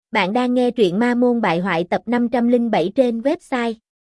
Bạn đang nghe truyện Ma Môn Bại Hoại tập 507 trên website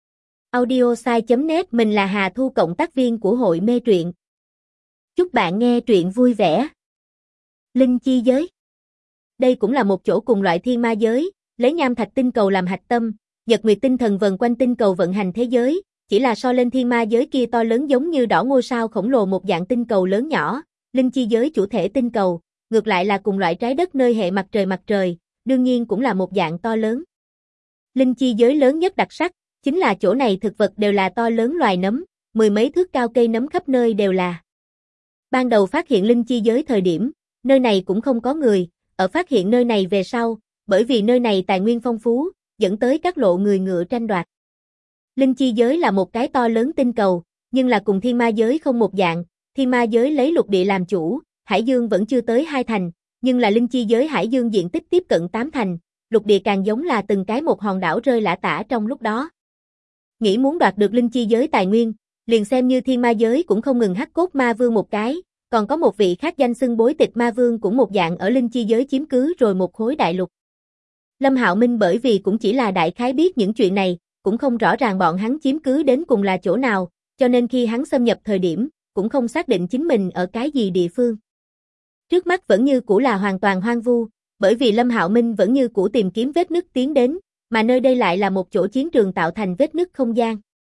audiosai.net. Mình là Hà Thu, cộng tác viên của hội mê truyện. Chúc bạn nghe truyện vui vẻ. Linh chi giới. Đây cũng là một chỗ cùng loại thiên ma giới, lấy nham thạch tinh cầu làm hạch tâm, nhật nguyệt tinh thần vần quanh tinh cầu vận hành thế giới, chỉ là so lên thiên ma giới kia to lớn giống như đỏ ngôi sao khổng lồ một dạng tinh cầu lớn nhỏ. Linh chi giới chủ thể tinh cầu, ngược lại là cùng loại trái đất nơi hệ mặt trời, đương nhiên cũng là một dạng to lớn. Linh chi giới lớn nhất đặc sắc, chính là chỗ này thực vật đều là to lớn loài nấm, mười mấy thước cao cây nấm khắp nơi đều là. Ban đầu phát hiện linh chi giới thời điểm, nơi này cũng không có người, ở phát hiện nơi này về sau, bởi vì nơi này tài nguyên phong phú, dẫn tới các lộ người ngựa tranh đoạt. Linh chi giới là một cái to lớn tinh cầu, nhưng là cùng thiên ma giới không một dạng, thiên ma giới lấy lục địa làm chủ, hải dương vẫn chưa tới 2 thành, nhưng là linh chi giới hải dương diện tích tiếp cận 8 thành, lục địa càng giống là từng cái một hòn đảo rơi lả tả trong lúc đó. Nghĩ muốn đoạt được linh chi giới tài nguyên, liền xem như thiên ma giới cũng không ngừng hắc cốt ma vương một cái, còn có một vị khác danh xưng bối tịch ma vương cũng một dạng ở linh chi giới chiếm cứ rồi một khối đại lục. Lâm Hạo Minh bởi vì cũng chỉ là đại khái biết những chuyện này, cũng không rõ ràng bọn hắn chiếm cứ đến cùng là chỗ nào, cho nên khi hắn xâm nhập thời điểm, cũng không xác định chính mình ở cái gì địa phương. Trước mắt vẫn như cũ là hoàn toàn hoang vu, bởi vì Lâm Hạo Minh vẫn như cũ tìm kiếm vết nứt tiến đến, mà nơi đây lại là một chỗ chiến trường tạo thành vết nứt không gian.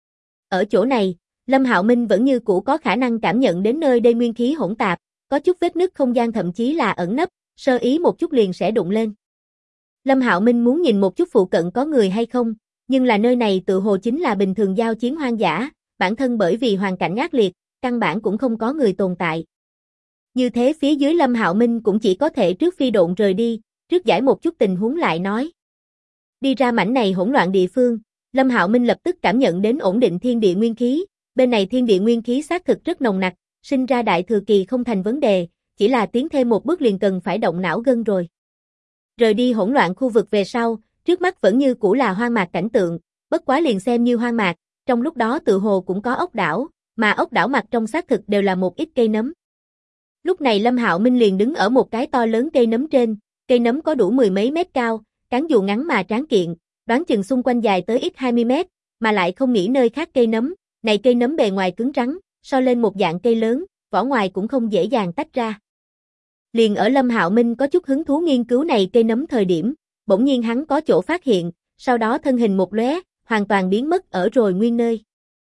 Ở chỗ này, Lâm Hạo Minh vẫn như cũ có khả năng cảm nhận đến nơi đây nguyên khí hỗn tạp, có chút vết nứt không gian thậm chí là ẩn nấp, sơ ý một chút liền sẽ đụng lên. Lâm Hạo Minh muốn nhìn một chút phụ cận có người hay không, nhưng là nơi này tự hồ chính là bình thường giao chiến hoang dã, bản thân bởi vì hoàn cảnh ác liệt, căn bản cũng không có người tồn tại. Như thế phía dưới Lâm Hạo Minh cũng chỉ có thể trước phi độn rời đi, trước giải một chút tình huống lại nói. Đi ra mảnh này hỗn loạn địa phương, Lâm Hạo Minh lập tức cảm nhận đến ổn định thiên địa nguyên khí, bên này thiên địa nguyên khí xác thực rất nồng nặc, sinh ra đại thừa kỳ không thành vấn đề, chỉ là tiến thêm một bước liền cần phải động não gân rồi. Rời đi hỗn loạn khu vực về sau, trước mắt vẫn như cũ là hoang mạc cảnh tượng, bất quá liền xem như hoang mạc, trong lúc đó tự hồ cũng có ốc đảo, mà ốc đảo mặt trong xác thực đều là một ít cây nấm. Lúc này Lâm Hạo Minh liền đứng ở một cái to lớn cây nấm trên, cây nấm có đủ mười mấy mét cao, cán dù ngắn mà tráng kiện, đoán chừng xung quanh dài tới ít 20 mét, mà lại không nghĩ nơi khác cây nấm, này cây nấm bề ngoài cứng rắn, so lên một dạng cây lớn, vỏ ngoài cũng không dễ dàng tách ra. Liền ở Lâm Hạo Minh có chút hứng thú nghiên cứu này cây nấm thời điểm, bỗng nhiên hắn có chỗ phát hiện, sau đó thân hình một lóe, hoàn toàn biến mất ở rồi nguyên nơi.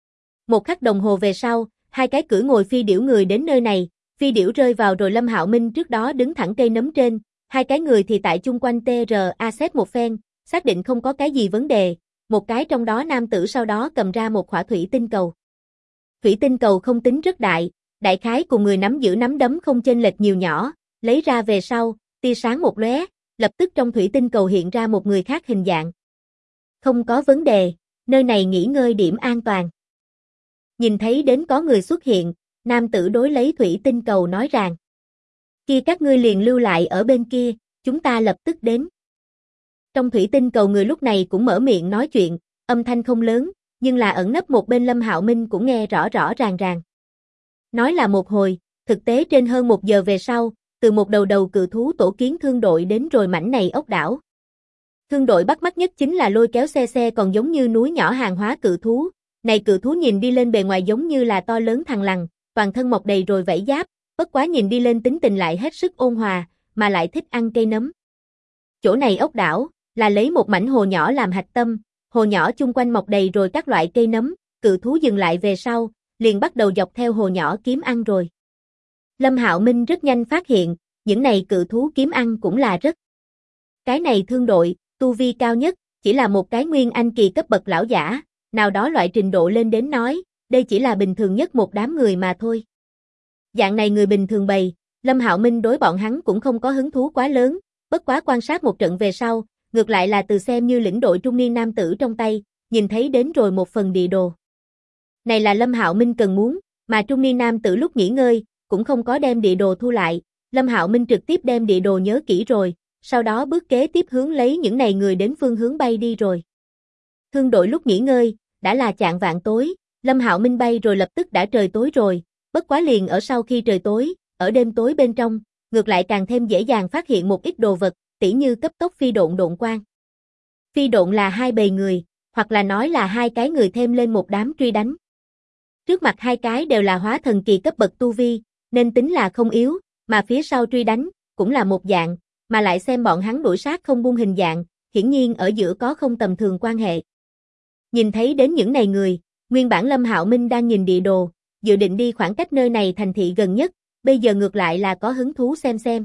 Một khắc đồng hồ về sau, hai cái cưỡi ngồi phi điểu người đến nơi này, phi điểu rơi vào rồi Lâm Hạo Minh trước đó đứng thẳng cây nấm trên, hai cái người thì tại chung quanh TRA xét một phen, xác định không có cái gì vấn đề, một cái trong đó nam tử sau đó cầm ra một khỏa thủy tinh cầu. Thủy tinh cầu không tính rất đại, đại khái cùng người nắm giữ nắm đấm không chênh lệch nhiều nhỏ, lấy ra về sau, tia sáng một lóe, lập tức trong thủy tinh cầu hiện ra một người khác hình dạng. Không có vấn đề, nơi này nghỉ ngơi điểm an toàn. Nhìn thấy đến có người xuất hiện, nam tử đối lấy thủy tinh cầu nói rằng: kia các ngươi liền lưu lại ở bên kia, chúng ta lập tức đến. Trong thủy tinh cầu người lúc này cũng mở miệng nói chuyện, âm thanh không lớn, nhưng là ẩn nấp một bên Lâm Hạo Minh cũng nghe rõ rõ ràng. Nói là một hồi, thực tế trên hơn 1 giờ về sau, từ một đầu cự thú tổ kiến thương đội đến rồi mảnh này ốc đảo. Thương đội bắt mắt nhất chính là lôi kéo xe còn giống như núi nhỏ hàng hóa cự thú. Này cự thú nhìn đi lên bề ngoài giống như là to lớn thằn lằn, toàn thân mọc đầy rồi vảy giáp, bất quá nhìn đi lên tính tình lại hết sức ôn hòa, mà lại thích ăn cây nấm. Chỗ này ốc đảo, là lấy một mảnh hồ nhỏ làm hạch tâm, hồ nhỏ chung quanh mọc đầy rồi các loại cây nấm, cự thú dừng lại về sau, liền bắt đầu dọc theo hồ nhỏ kiếm ăn rồi. Lâm Hạo Minh rất nhanh phát hiện, những này cự thú kiếm ăn cũng là rất. Cái này thương đội, tu vi cao nhất, chỉ là một cái nguyên anh kỳ cấp bậc lão giả. Nào đó loại trình độ lên đến nói, đây chỉ là bình thường nhất một đám người mà thôi. Dạng này người bình thường bầy, Lâm Hạo Minh đối bọn hắn cũng không có hứng thú quá lớn, bất quá quan sát một trận về sau, ngược lại là từ xem như lĩnh đội trung niên nam tử trong tay, nhìn thấy đến rồi một phần địa đồ. Này là Lâm Hạo Minh cần muốn, mà trung niên nam tử lúc nghỉ ngơi, cũng không có đem địa đồ thu lại, Lâm Hạo Minh trực tiếp đem địa đồ nhớ kỹ rồi, sau đó bước kế tiếp hướng lấy những này người đến phương hướng bay đi rồi. Thương đội lúc nghỉ ngơi, đã là chạng vạng tối, Lâm Hạo Minh bay rồi lập tức đã trời tối rồi, bất quá liền ở sau khi trời tối, ở đêm tối bên trong, ngược lại càng thêm dễ dàng phát hiện một ít đồ vật, tỉ như cấp tốc phi độn độn quang. Phi độn là hai bầy người, hoặc là nói là hai cái người thêm lên một đám truy đánh. Trước mặt hai cái đều là hóa thần kỳ cấp bậc tu vi, nên tính là không yếu, mà phía sau truy đánh, cũng là một dạng, mà lại xem bọn hắn đuổi sát không buông hình dạng, hiển nhiên ở giữa có không tầm thường quan hệ. Nhìn thấy đến những này người, nguyên bản Lâm Hạo Minh đang nhìn địa đồ, dự định đi khoảng cách nơi này thành thị gần nhất, bây giờ ngược lại là có hứng thú xem.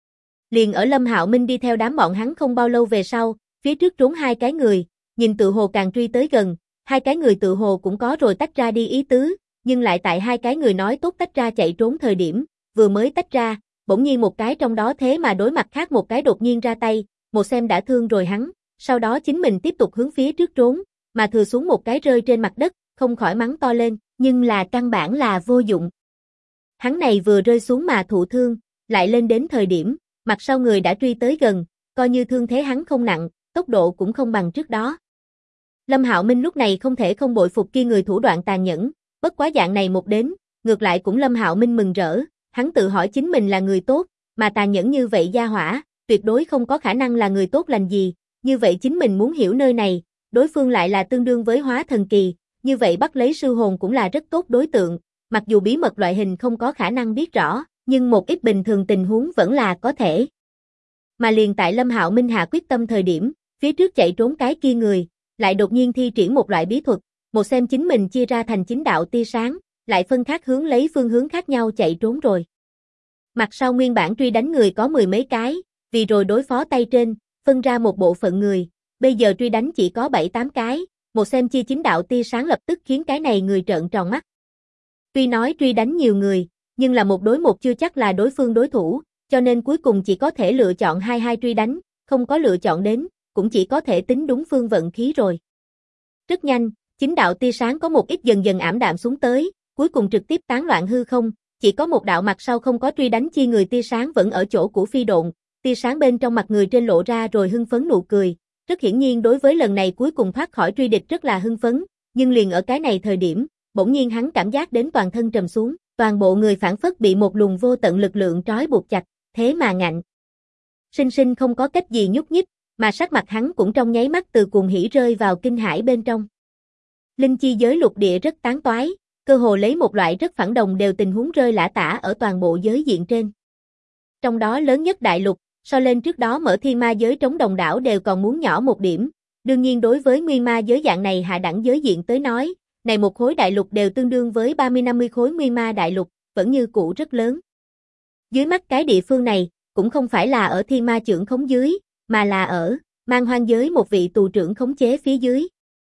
Liền ở Lâm Hạo Minh đi theo đám bọn hắn không bao lâu về sau, phía trước trốn hai cái người, nhìn tự hồ càng truy tới gần, hai cái người tự hồ cũng có rồi tách ra đi ý tứ, nhưng lại tại hai cái người nói tốt tách ra chạy trốn thời điểm, vừa mới tách ra, bỗng nhiên một cái trong đó thế mà đối mặt khác một cái đột nhiên ra tay, một xem đã thương rồi hắn, sau đó chính mình tiếp tục hướng phía trước trốn, mà thừa xuống một cái rơi trên mặt đất, không khỏi mắng to lên, nhưng là căn bản là vô dụng. Hắn này vừa rơi xuống mà thụ thương, lại lên đến thời điểm, mặt sau người đã truy tới gần, coi như thương thế hắn không nặng, tốc độ cũng không bằng trước đó. Lâm Hạo Minh lúc này không thể không bội phục kia người thủ đoạn tàn nhẫn, bất quá dạng này một đến, ngược lại cũng Lâm Hạo Minh mừng rỡ, hắn tự hỏi chính mình là người tốt, mà tàn nhẫn như vậy gia hỏa, tuyệt đối không có khả năng là người tốt lành gì, như vậy chính mình muốn hiểu nơi này, đối phương lại là tương đương với hóa thần kỳ, như vậy bắt lấy sư hồn cũng là rất tốt đối tượng, mặc dù bí mật loại hình không có khả năng biết rõ, nhưng một ít bình thường tình huống vẫn là có thể. Mà liền tại Lâm Hạo Minh hạ quyết tâm thời điểm, phía trước chạy trốn cái kia người, lại đột nhiên thi triển một loại bí thuật, một xem chính mình chia ra thành 9 đạo tia sáng, lại phân khác hướng lấy phương hướng khác nhau chạy trốn rồi. Mặt sau nguyên bản truy đánh người có 10 mấy cái, vì rồi đối phó tay trên, phân ra một bộ phận người, bây giờ truy đánh chỉ có 7-8 cái, một xem chia 9 đạo tia sáng lập tức khiến cái này người trợn tròn mắt. Tuy nói truy đánh nhiều người, nhưng là một đối một chưa chắc là đối phương đối thủ, cho nên cuối cùng chỉ có thể lựa chọn 2-2 truy đánh, không có lựa chọn đến, cũng chỉ có thể tính đúng phương vận khí rồi. Rất nhanh, 9 đạo tia sáng có một ít dần dần ảm đạm xuống tới, cuối cùng trực tiếp tán loạn hư không, chỉ có một đạo mặt sau không có truy đánh chi người tia sáng vẫn ở chỗ của phi độn, tia sáng bên trong mặt người trên lộ ra rồi hưng phấn nụ cười, rất hiển nhiên đối với lần này cuối cùng thoát khỏi truy địch rất là hưng phấn, nhưng liền ở cái này thời điểm, bỗng nhiên hắn cảm giác đến toàn thân trầm xuống, toàn bộ người phản phất bị một luồng vô tận lực lượng trói buộc chặt, thế mà ngạnh. Sinh sinh không có cách gì nhúc nhích, mà sắc mặt hắn cũng trong nháy mắt từ cuồng hỉ rơi vào kinh hãi bên trong. Linh chi giới lục địa rất tán toái, cơ hồ lấy một loại rất phản đồng đều tình huống rơi lả tả ở toàn bộ giới diện trên. Trong đó lớn nhất đại lục, so lên trước đó mở thiên ma giới trống đồng đảo đều còn muốn nhỏ một điểm, đương nhiên đối với nguyên ma giới dạng này hạ đẳng giới diện tới nói, này một khối đại lục đều tương đương với 30-50 khối nguyên ma đại lục, vẫn như cũ rất lớn. Dưới mắt cái địa phương này, cũng không phải là ở thiên ma trưởng khống dưới, mà là ở man hoang giới một vị tù trưởng khống chế phía dưới.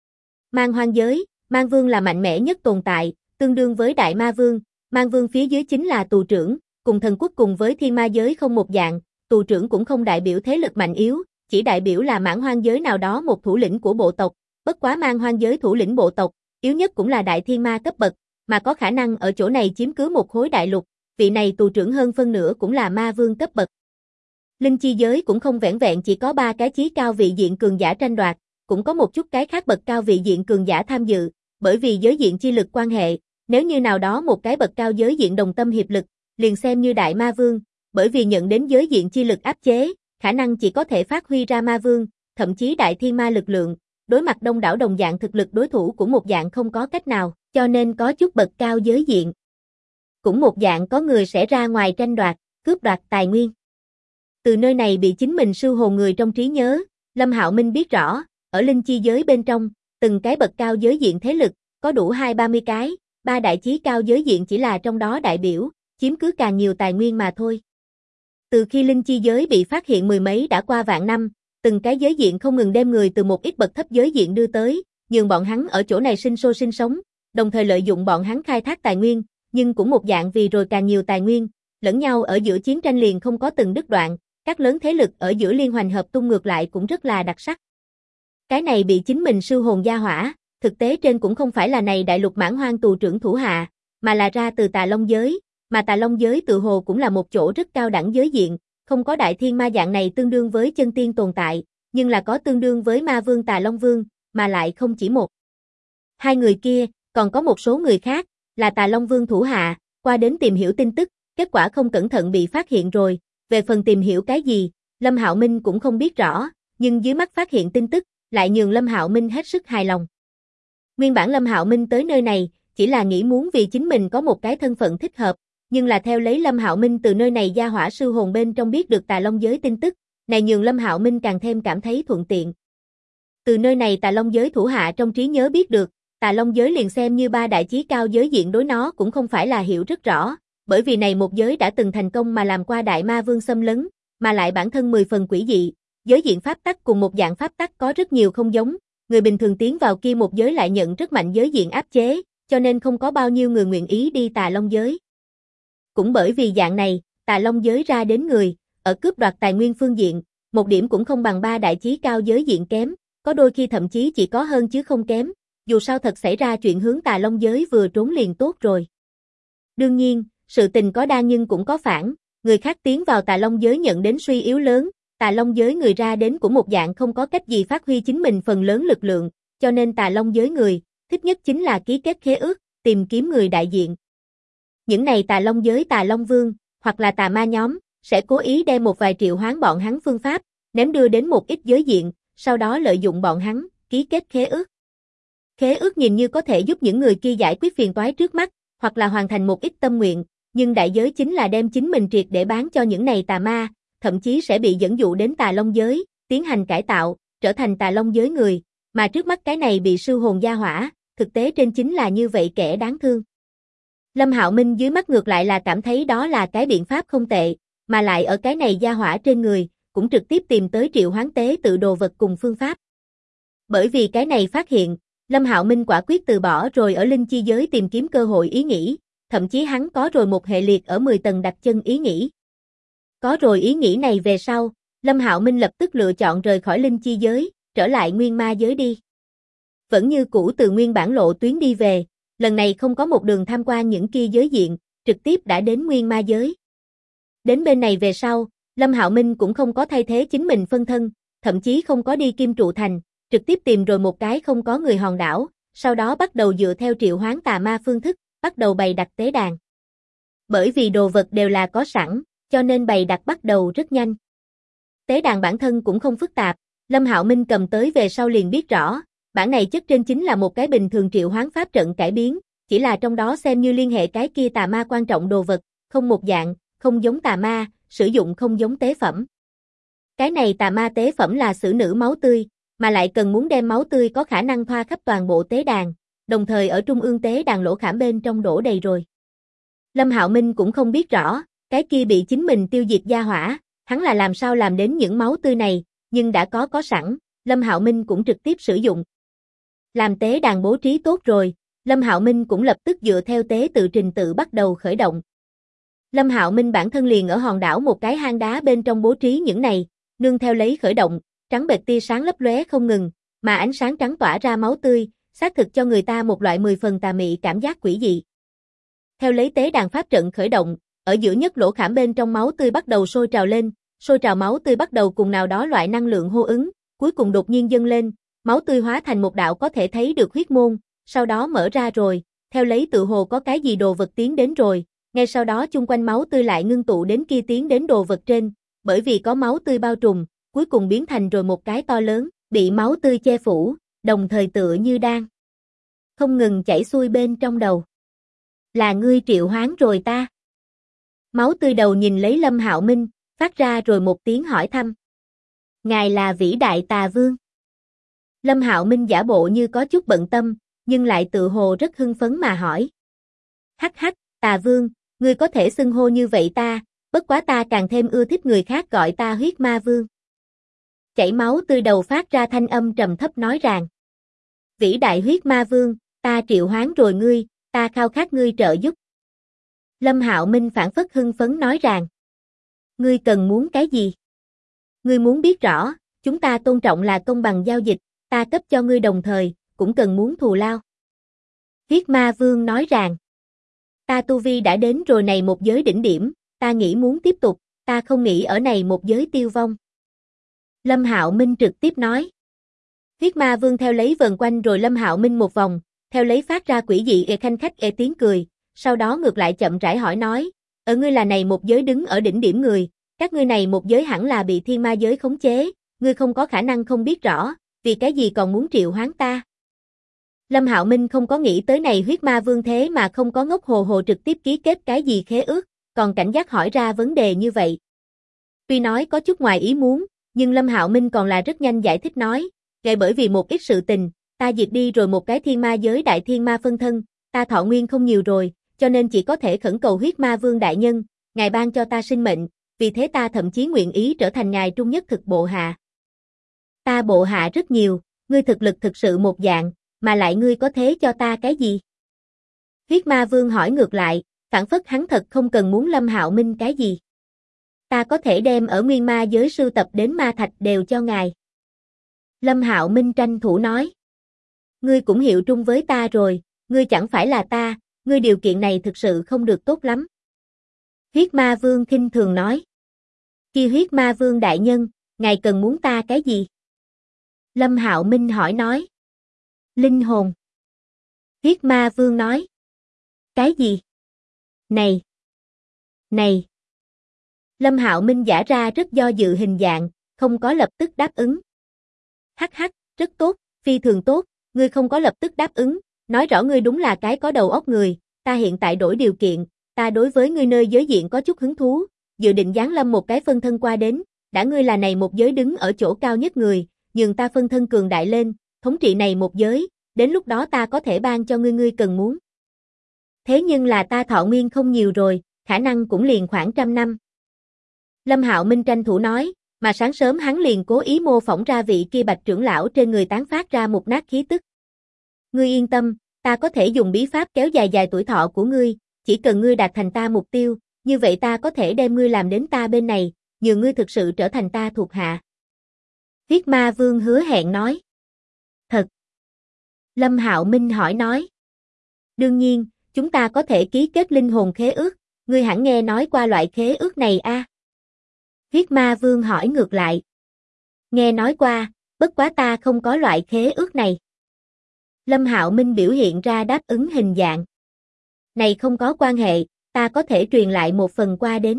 Man hoang giới, man vương là mạnh mẽ nhất tồn tại, tương đương với đại ma vương, man vương phía dưới chính là tù trưởng, cùng thần quốc cùng với thiên ma giới không một dạng, tù trưởng cũng không đại biểu thế lực mạnh yếu, chỉ đại biểu là mãn hoang giới nào đó một thủ lĩnh của bộ tộc, bất quá man hoang giới thủ lĩnh bộ tộc, yếu nhất cũng là đại thiên ma cấp bậc, mà có khả năng ở chỗ này chiếm cứ một khối đại lục, vị này tù trưởng hơn phân nửa cũng là ma vương cấp bậc. Linh chi giới cũng không vẻn vẹn chỉ có 3 cái chí cao vị diện cường giả tranh đoạt, cũng có một chút cái khác bậc cao vị diện cường giả tham dự, bởi vì giới diện chi lực quan hệ, nếu như nào đó một cái bậc cao giới diện đồng tâm hiệp lực, liền xem như đại ma vương, bởi vì nhận đến giới diện chi lực áp chế, khả năng chỉ có thể phát huy ra ma vương, thậm chí đại thiên ma lực lượng, đối mặt đông đảo đồng dạng thực lực đối thủ của một dạng không có cách nào, cho nên có chút bậc cao giới diện. Cũng một dạng có người sẽ ra ngoài tranh đoạt, cướp đoạt tài nguyên. Từ nơi này bị chính mình sưu hồn người trong trí nhớ, Lâm Hạo Minh biết rõ, ở linh chi giới bên trong, từng cái bậc cao giới diện thế lực, có đủ 20-30 cái, 3 đại chí cao giới diện chỉ là trong đó đại biểu, chiếm cứ càng nhiều tài nguyên mà thôi. Từ khi linh chi giới bị phát hiện mười mấy đã qua vạn năm, từng cái giới diện không ngừng đem người từ một ít bậc thấp giới diện đưa tới, nhường bọn hắn ở chỗ này sinh sôi sinh sống, đồng thời lợi dụng bọn hắn khai thác tài nguyên, nhưng cũng một dạng vì rồi càng nhiều tài nguyên, lẫn nhau ở giữa chiến tranh liền không có từng đứt đoạn, các lớn thế lực ở giữa liên hoành hợp tung ngược lại cũng rất là đặc sắc. Cái này bị chính mình sưu hồn gia hỏa, thực tế trên cũng không phải là này đại lục mãn hoang tù trưởng thủ hạ, mà là ra từ Tà Long giới, mà Tà Long giới tự hồ cũng là một chỗ rất cao đẳng giới diện, không có đại thiên ma dạng này tương đương với chân tiên tồn tại, nhưng là có tương đương với ma vương Tà Long vương, mà lại không chỉ một. Hai người kia, còn có một số người khác, là Tà Long vương thủ hạ, qua đến tìm hiểu tin tức, kết quả không cẩn thận bị phát hiện rồi, về phần tìm hiểu cái gì, Lâm Hạo Minh cũng không biết rõ, nhưng dưới mắt phát hiện tin tức, lại nhường Lâm Hạo Minh hết sức hài lòng. Nguyên bản Lâm Hạo Minh tới nơi này, chỉ là nghĩ muốn vì chính mình có một cái thân phận thích hợp, nhưng là theo lấy Lâm Hạo Minh từ nơi này gia hỏa sư hồn bên trong biết được Tà Long giới tin tức, này nhường Lâm Hạo Minh càng thêm cảm thấy thuận tiện. Từ nơi này Tà Long giới thủ hạ trong trí nhớ biết được, Tà Long giới liền xem như ba đại chí cao giới diện đối nó cũng không phải là hiểu rất rõ, bởi vì này một giới đã từng thành công mà làm qua đại ma vương xâm lấn, mà lại bản thân 10 phần quỷ dị, giới diện pháp tắc cùng một dạng pháp tắc có rất nhiều không giống, người bình thường tiến vào kia một giới lại nhận rất mạnh giới diện áp chế, cho nên không có bao nhiêu người nguyện ý đi Tà Long giới. Cũng bởi vì dạng này, Tà Long giới ra đến người, ở cướp đoạt tài nguyên phương diện, một điểm cũng không bằng ba đại chí cao giới diện kém, có đôi khi thậm chí chỉ có hơn chứ không kém, dù sao thật xảy ra chuyện hướng Tà Long giới vừa trốn liền tốt rồi. Đương nhiên, sự tình có đa nhưng cũng có phản, người khác tiến vào Tà Long giới nhận đến suy yếu lớn, Tà Long giới người ra đến cũng một dạng không có cách gì phát huy chính mình phần lớn lực lượng, cho nên Tà Long giới người, thích nhất chính là ký kết khế ước, tìm kiếm người đại diện. Những này Tà Long giới Tà Long Vương, hoặc là tà ma nhóm, sẽ cố ý đem một vài triệu hoán bọn hắn phương pháp, ném đưa đến một ít giới diện, sau đó lợi dụng bọn hắn, ký kết khế ước. Khế ước nhìn như có thể giúp những người kia giải quyết phiền toái trước mắt, hoặc là hoàn thành một ít tâm nguyện, nhưng đại giới chính là đem chính mình triệt để bán cho những này tà ma, thậm chí sẽ bị dẫn dụ đến Tà Long giới, tiến hành cải tạo, trở thành Tà Long giới người, mà trước mắt cái này bị sư hồn gia hỏa, thực tế trên chính là như vậy kẻ đáng thương. Lâm Hạo Minh dưới mắt ngược lại là cảm thấy đó là cái biện pháp không tệ, mà lại ở cái này gia hỏa trên người, cũng trực tiếp tìm tới triệu hoán tế tự đồ vật cùng phương pháp. Bởi vì cái này phát hiện, Lâm Hạo Minh quả quyết từ bỏ rồi ở linh chi giới tìm kiếm cơ hội ý nghĩ, thậm chí hắn có rồi một hệ liệt ở 10 tầng đặt chân ý nghĩ. Có rồi ý nghĩ này về sau, Lâm Hạo Minh lập tức lựa chọn rời khỏi linh chi giới, trở lại nguyên ma giới đi. Vẫn như cũ từ nguyên bản lộ tuyến đi về, lần này không có một đường tham quan những kia giới diện, trực tiếp đã đến nguyên ma giới. Đến bên này về sau, Lâm Hạo Minh cũng không có thay thế chính mình phân thân, thậm chí không có đi Kim Trụ Thành, trực tiếp tìm rồi một cái không có người hòn đảo, sau đó bắt đầu dựa theo triệu hoán tà ma phương thức, bắt đầu bày đặt tế đàn. Bởi vì đồ vật đều là có sẵn, cho nên bày đặt bắt đầu rất nhanh. Tế đàn bản thân cũng không phức tạp, Lâm Hạo Minh cầm tới về sau liền biết rõ, bản này chất trên chính là một cái bình thường triệu hoán pháp trận cải biến, chỉ là trong đó xem như liên hệ cái kia tà ma quan trọng đồ vật, không một dạng, không giống tà ma, sử dụng không giống tế phẩm. Cái này tà ma tế phẩm là xử nữ máu tươi, mà lại cần muốn đem máu tươi có khả năng thoa khắp toàn bộ tế đàn, đồng thời ở trung ương tế đàn lỗ khảm bên trong đổ đầy rồi. Lâm Hạo Minh cũng không biết rõ, cái kia bị chính mình tiêu diệt gia hỏa, hắn là làm sao làm đến những máu tươi này, nhưng đã có sẵn, Lâm Hạo Minh cũng trực tiếp sử dụng. Làm tế đàn bố trí tốt rồi, Lâm Hạo Minh cũng lập tức dựa theo tế tự trình tự bắt đầu khởi động. Lâm Hạo Minh bản thân liền ở hòn đảo một cái hang đá bên trong bố trí những này, nương theo lấy khởi động, trắng bệch tia sáng lấp lóe không ngừng, mà ánh sáng trắng tỏa ra máu tươi, xác thực cho người ta một loại 10 phần tà mị cảm giác quỷ dị. Theo lấy tế đàn pháp trận khởi động, ở giữa nhất lỗ khảm bên trong máu tươi bắt đầu sôi trào lên, sôi trào máu tươi bắt đầu cùng nào đó loại năng lượng hô ứng, cuối cùng đột nhiên dâng lên, máu tươi hóa thành một đạo có thể thấy được huyết môn, sau đó mở ra rồi, theo lấy tự hồ có cái gì đồ vật tiến đến rồi, ngay sau đó chung quanh máu tươi lại ngưng tụ đến kia tiến đến đồ vật trên, bởi vì có máu tươi bao trùm, cuối cùng biến thành rồi một cái to lớn, bị máu tươi che phủ, đồng thời tựa như đang không ngừng chảy xuôi bên trong đầu. Là ngươi triệu hoán rồi ta. Máu tươi đầu nhìn lấy Lâm Hạo Minh, phát ra rồi một tiếng hỏi thăm. Ngài là vĩ đại tà vương. Lâm Hạo Minh giả bộ như có chút bận tâm, nhưng lại tự hồ rất hưng phấn mà hỏi. Hắc hắc, tà vương, ngươi có thể xưng hô như vậy ta, bất quá ta càng thêm ưa thích người khác gọi ta huyết ma vương. Chảy máu tươi đầu phát ra thanh âm trầm thấp nói rằng. Vĩ đại huyết ma vương, ta triệu hoán rồi ngươi, ta khao khát ngươi trợ giúp. Lâm Hạo Minh phản phất hưng phấn nói rằng. Ngươi cần muốn cái gì? Ngươi muốn biết rõ, chúng ta tôn trọng là công bằng giao dịch, ta cấp cho ngươi đồng thời, cũng cần muốn thù lao. Huyết ma vương nói rằng. Ta tu vi đã đến rồi này một giới đỉnh điểm, ta nghĩ muốn tiếp tục, ta không nghĩ ở này một giới tiêu vong. Lâm Hạo Minh trực tiếp nói. Huyết ma vương theo lấy vần quanh rồi Lâm Hạo Minh một vòng, theo lấy phát ra quỷ dị khanh khách tiếng cười, sau đó ngược lại chậm rãi hỏi nói, ở ngươi là này một giới đứng ở đỉnh điểm người, Các ngươi này một giới hẳn là bị thiên ma giới khống chế, ngươi không có khả năng không biết rõ, vì cái gì còn muốn triệu hoán ta. Lâm Hạo Minh không có nghĩ tới này huyết ma vương thế mà không có ngốc hồ hồ trực tiếp ký kết cái gì khế ước, còn cảnh giác hỏi ra vấn đề như vậy. Tuy nói có chút ngoài ý muốn, nhưng Lâm Hạo Minh còn là rất nhanh giải thích nói, kể bởi vì một ít sự tình, ta diệt đi rồi một cái thiên ma giới đại thiên ma phân thân, ta thọ nguyên không nhiều rồi, cho nên chỉ có thể khẩn cầu huyết ma vương đại nhân, ngài ban cho ta sinh mệnh, vì thế ta thậm chí nguyện ý trở thành ngài trung nhất thực bộ hạ. Ta bộ hạ rất nhiều, ngươi thực lực thực sự một dạng, mà lại ngươi có thế cho ta cái gì? Huyết ma vương hỏi ngược lại, phản phất hắn thật không cần muốn Lâm Hạo Minh cái gì. Ta có thể đem ở nguyên ma giới sưu tập đến ma thạch đều cho ngài. Lâm Hạo Minh tranh thủ nói. Ngươi cũng hiệu trung với ta rồi, ngươi chẳng phải là ta, ngươi điều kiện này thực sự không được tốt lắm. Huyết ma vương khinh thường nói. Kia huyết ma vương đại nhân, ngài cần muốn ta cái gì? Lâm Hạo Minh hỏi nói. Linh hồn. Huyết ma vương nói. Cái gì? Này! Này! Lâm Hạo Minh giả ra rất do dự hình dạng, không có lập tức đáp ứng. Hắc hắc, rất tốt, phi thường tốt, ngươi không có lập tức đáp ứng, nói rõ ngươi đúng là cái có đầu óc người, ta hiện tại đổi điều kiện, ta đối với ngươi nơi giới diện có chút hứng thú, dự định giáng lâm một cái phân thân qua đến, đã ngươi là này một giới đứng ở chỗ cao nhất người, nhường ta phân thân cường đại lên, thống trị này một giới, đến lúc đó ta có thể ban cho ngươi cần muốn. Thế nhưng là ta thọ nguyên không nhiều rồi, khả năng cũng liền khoảng 100 năm. Lâm Hạo Minh tranh thủ nói, mà sáng sớm hắn liền cố ý mô phỏng ra vị kia Bạch trưởng lão trên người tán phát ra một nát khí tức. Ngươi yên tâm, ta có thể dùng bí pháp kéo dài tuổi thọ của ngươi, chỉ cần ngươi đạt thành ta mục tiêu, như vậy ta có thể đem ngươi làm đến ta bên này, nhường ngươi thực sự trở thành ta thuộc hạ. Huyết ma vương hứa hẹn nói. Thật. Lâm Hạo Minh hỏi nói. Đương nhiên, chúng ta có thể ký kết linh hồn khế ước, ngươi hẳn nghe nói qua loại khế ước này a? Huyết ma vương hỏi ngược lại. Nghe nói qua, bất quá ta không có loại khế ước này. Lâm Hạo Minh biểu hiện ra đáp ứng hình dạng. Này không có quan hệ, ta có thể truyền lại một phần qua đến.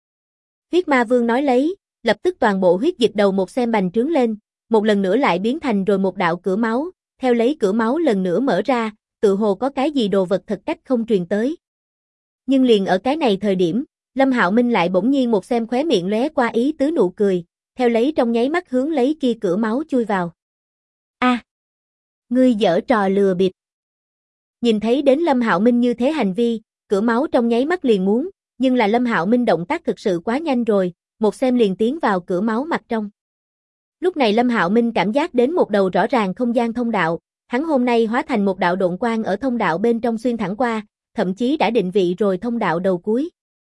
Huyết ma vương nói lấy, lập tức toàn bộ huyết dịch đầu một xem bành trướng lên, một lần nữa lại biến thành rồi một đạo cửa máu, theo lấy cửa máu lần nữa mở ra, tự hồ có cái gì đồ vật thật cách không truyền tới. Nhưng liền ở cái này thời điểm, Lâm Hạo Minh lại bỗng nhiên một xem khóe miệng lóe qua ý tứ nụ cười, theo lấy trong nháy mắt hướng lấy kia cửa máu chui vào. A, ngươi giở trò lừa bịp. Nhìn thấy đến Lâm Hạo Minh như thế hành vi, cửa máu trong nháy mắt liền muốn, nhưng là Lâm Hạo Minh động tác thực sự quá nhanh rồi, một xem liền tiến vào cửa máu mặt trong. Lúc này Lâm Hạo Minh cảm giác đến một đầu rõ ràng không gian thông đạo, hắn hôm nay hóa thành một đạo độn quang ở thông đạo bên trong xuyên thẳng qua, thậm chí đã định vị rồi thông đạo đầu cuối.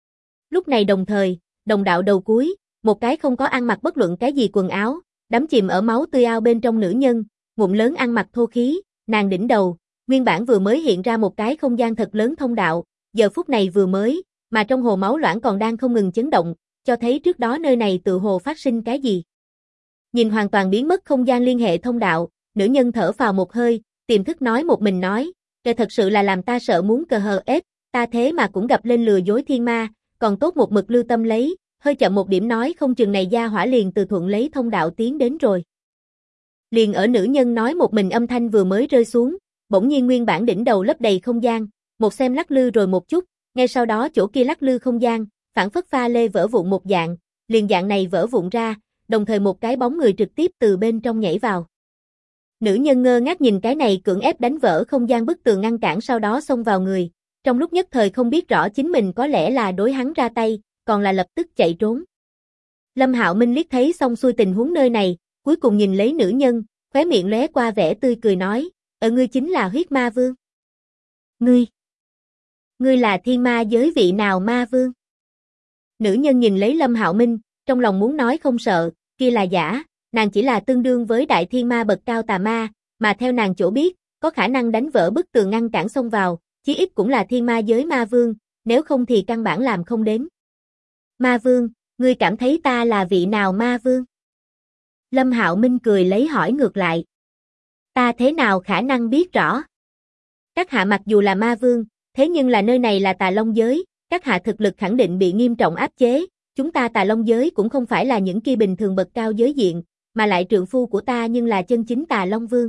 Lúc này đồng thời, đồng đạo đầu cuối, một cái không có ăn mặc bất luận cái gì quần áo, đắm chìm ở máu tươi ao bên trong nữ nhân, ngụm lớn ăn mặc thô khí, nàng đỉnh đầu, nguyên bản vừa mới hiện ra một cái không gian thật lớn thông đạo, giờ phút này vừa mới, mà trong hồ máu loãng còn đang không ngừng chấn động, cho thấy trước đó nơi này tự hồ phát sinh cái gì. Nhìn hoàn toàn biến mất không gian liên hệ thông đạo, nữ nhân thở phào một hơi, tiềm thức nói một mình nói, "Kệ thật sự là làm ta sợ muốn cờ hờ ết, ta thế mà cũng gặp lên lừa dối thiên ma, còn tốt một mực lưu tâm lấy, hơi chậm một điểm nói không chừng này gia hỏa liền từ thuận lấy thông đạo tiến đến rồi." Liền ở nữ nhân nói một mình âm thanh vừa mới rơi xuống, bỗng nhiên nguyên bản đỉnh đầu lấp đầy không gian, một xem lắc lư rồi một chút, ngay sau đó chỗ kia lắc lư không gian, phản phất pha lê vỡ vụn một dạng, liền dạng này vỡ vụn ra, đồng thời một cái bóng người trực tiếp từ bên trong nhảy vào. Nữ nhân ngơ ngác nhìn cái này cưỡng ép đánh vỡ không gian bức tường ngăn cản sau đó xông vào người, trong lúc nhất thời không biết rõ chính mình có lẽ là đối hắn ra tay, còn là lập tức chạy trốn. Lâm Hạo Minh liếc thấy xong xuôi tình huống nơi này, cuối cùng nhìn lấy nữ nhân, khóe miệng lóe qua vẻ tươi cười nói, ngươi chính là huyết ma vương. Ngươi là thiên ma giới vị nào ma vương? Nữ nhân nhìn lấy Lâm Hạo Minh, trong lòng muốn nói không sợ, kia là giả, nàng chỉ là tương đương với đại thiên ma bậc cao tà ma, mà theo nàng chỗ biết, có khả năng đánh vỡ bức tường ngăn cản xông vào, chí ít cũng là thiên ma giới ma vương, nếu không thì căn bản làm không đến. Ma vương, ngươi cảm thấy ta là vị nào ma vương? Lâm Hạo Minh cười lấy hỏi ngược lại. Ta thế nào khả năng biết rõ? Các hạ mặc dù là ma vương, thế nhưng là nơi này là Tà Long giới, các hạ thực lực khẳng định bị nghiêm trọng áp chế, chúng ta Tà Long giới cũng không phải là những kia bình thường bậc cao giới diện, mà lại trượng phu của ta nhưng là chân chính Tà Long Vương.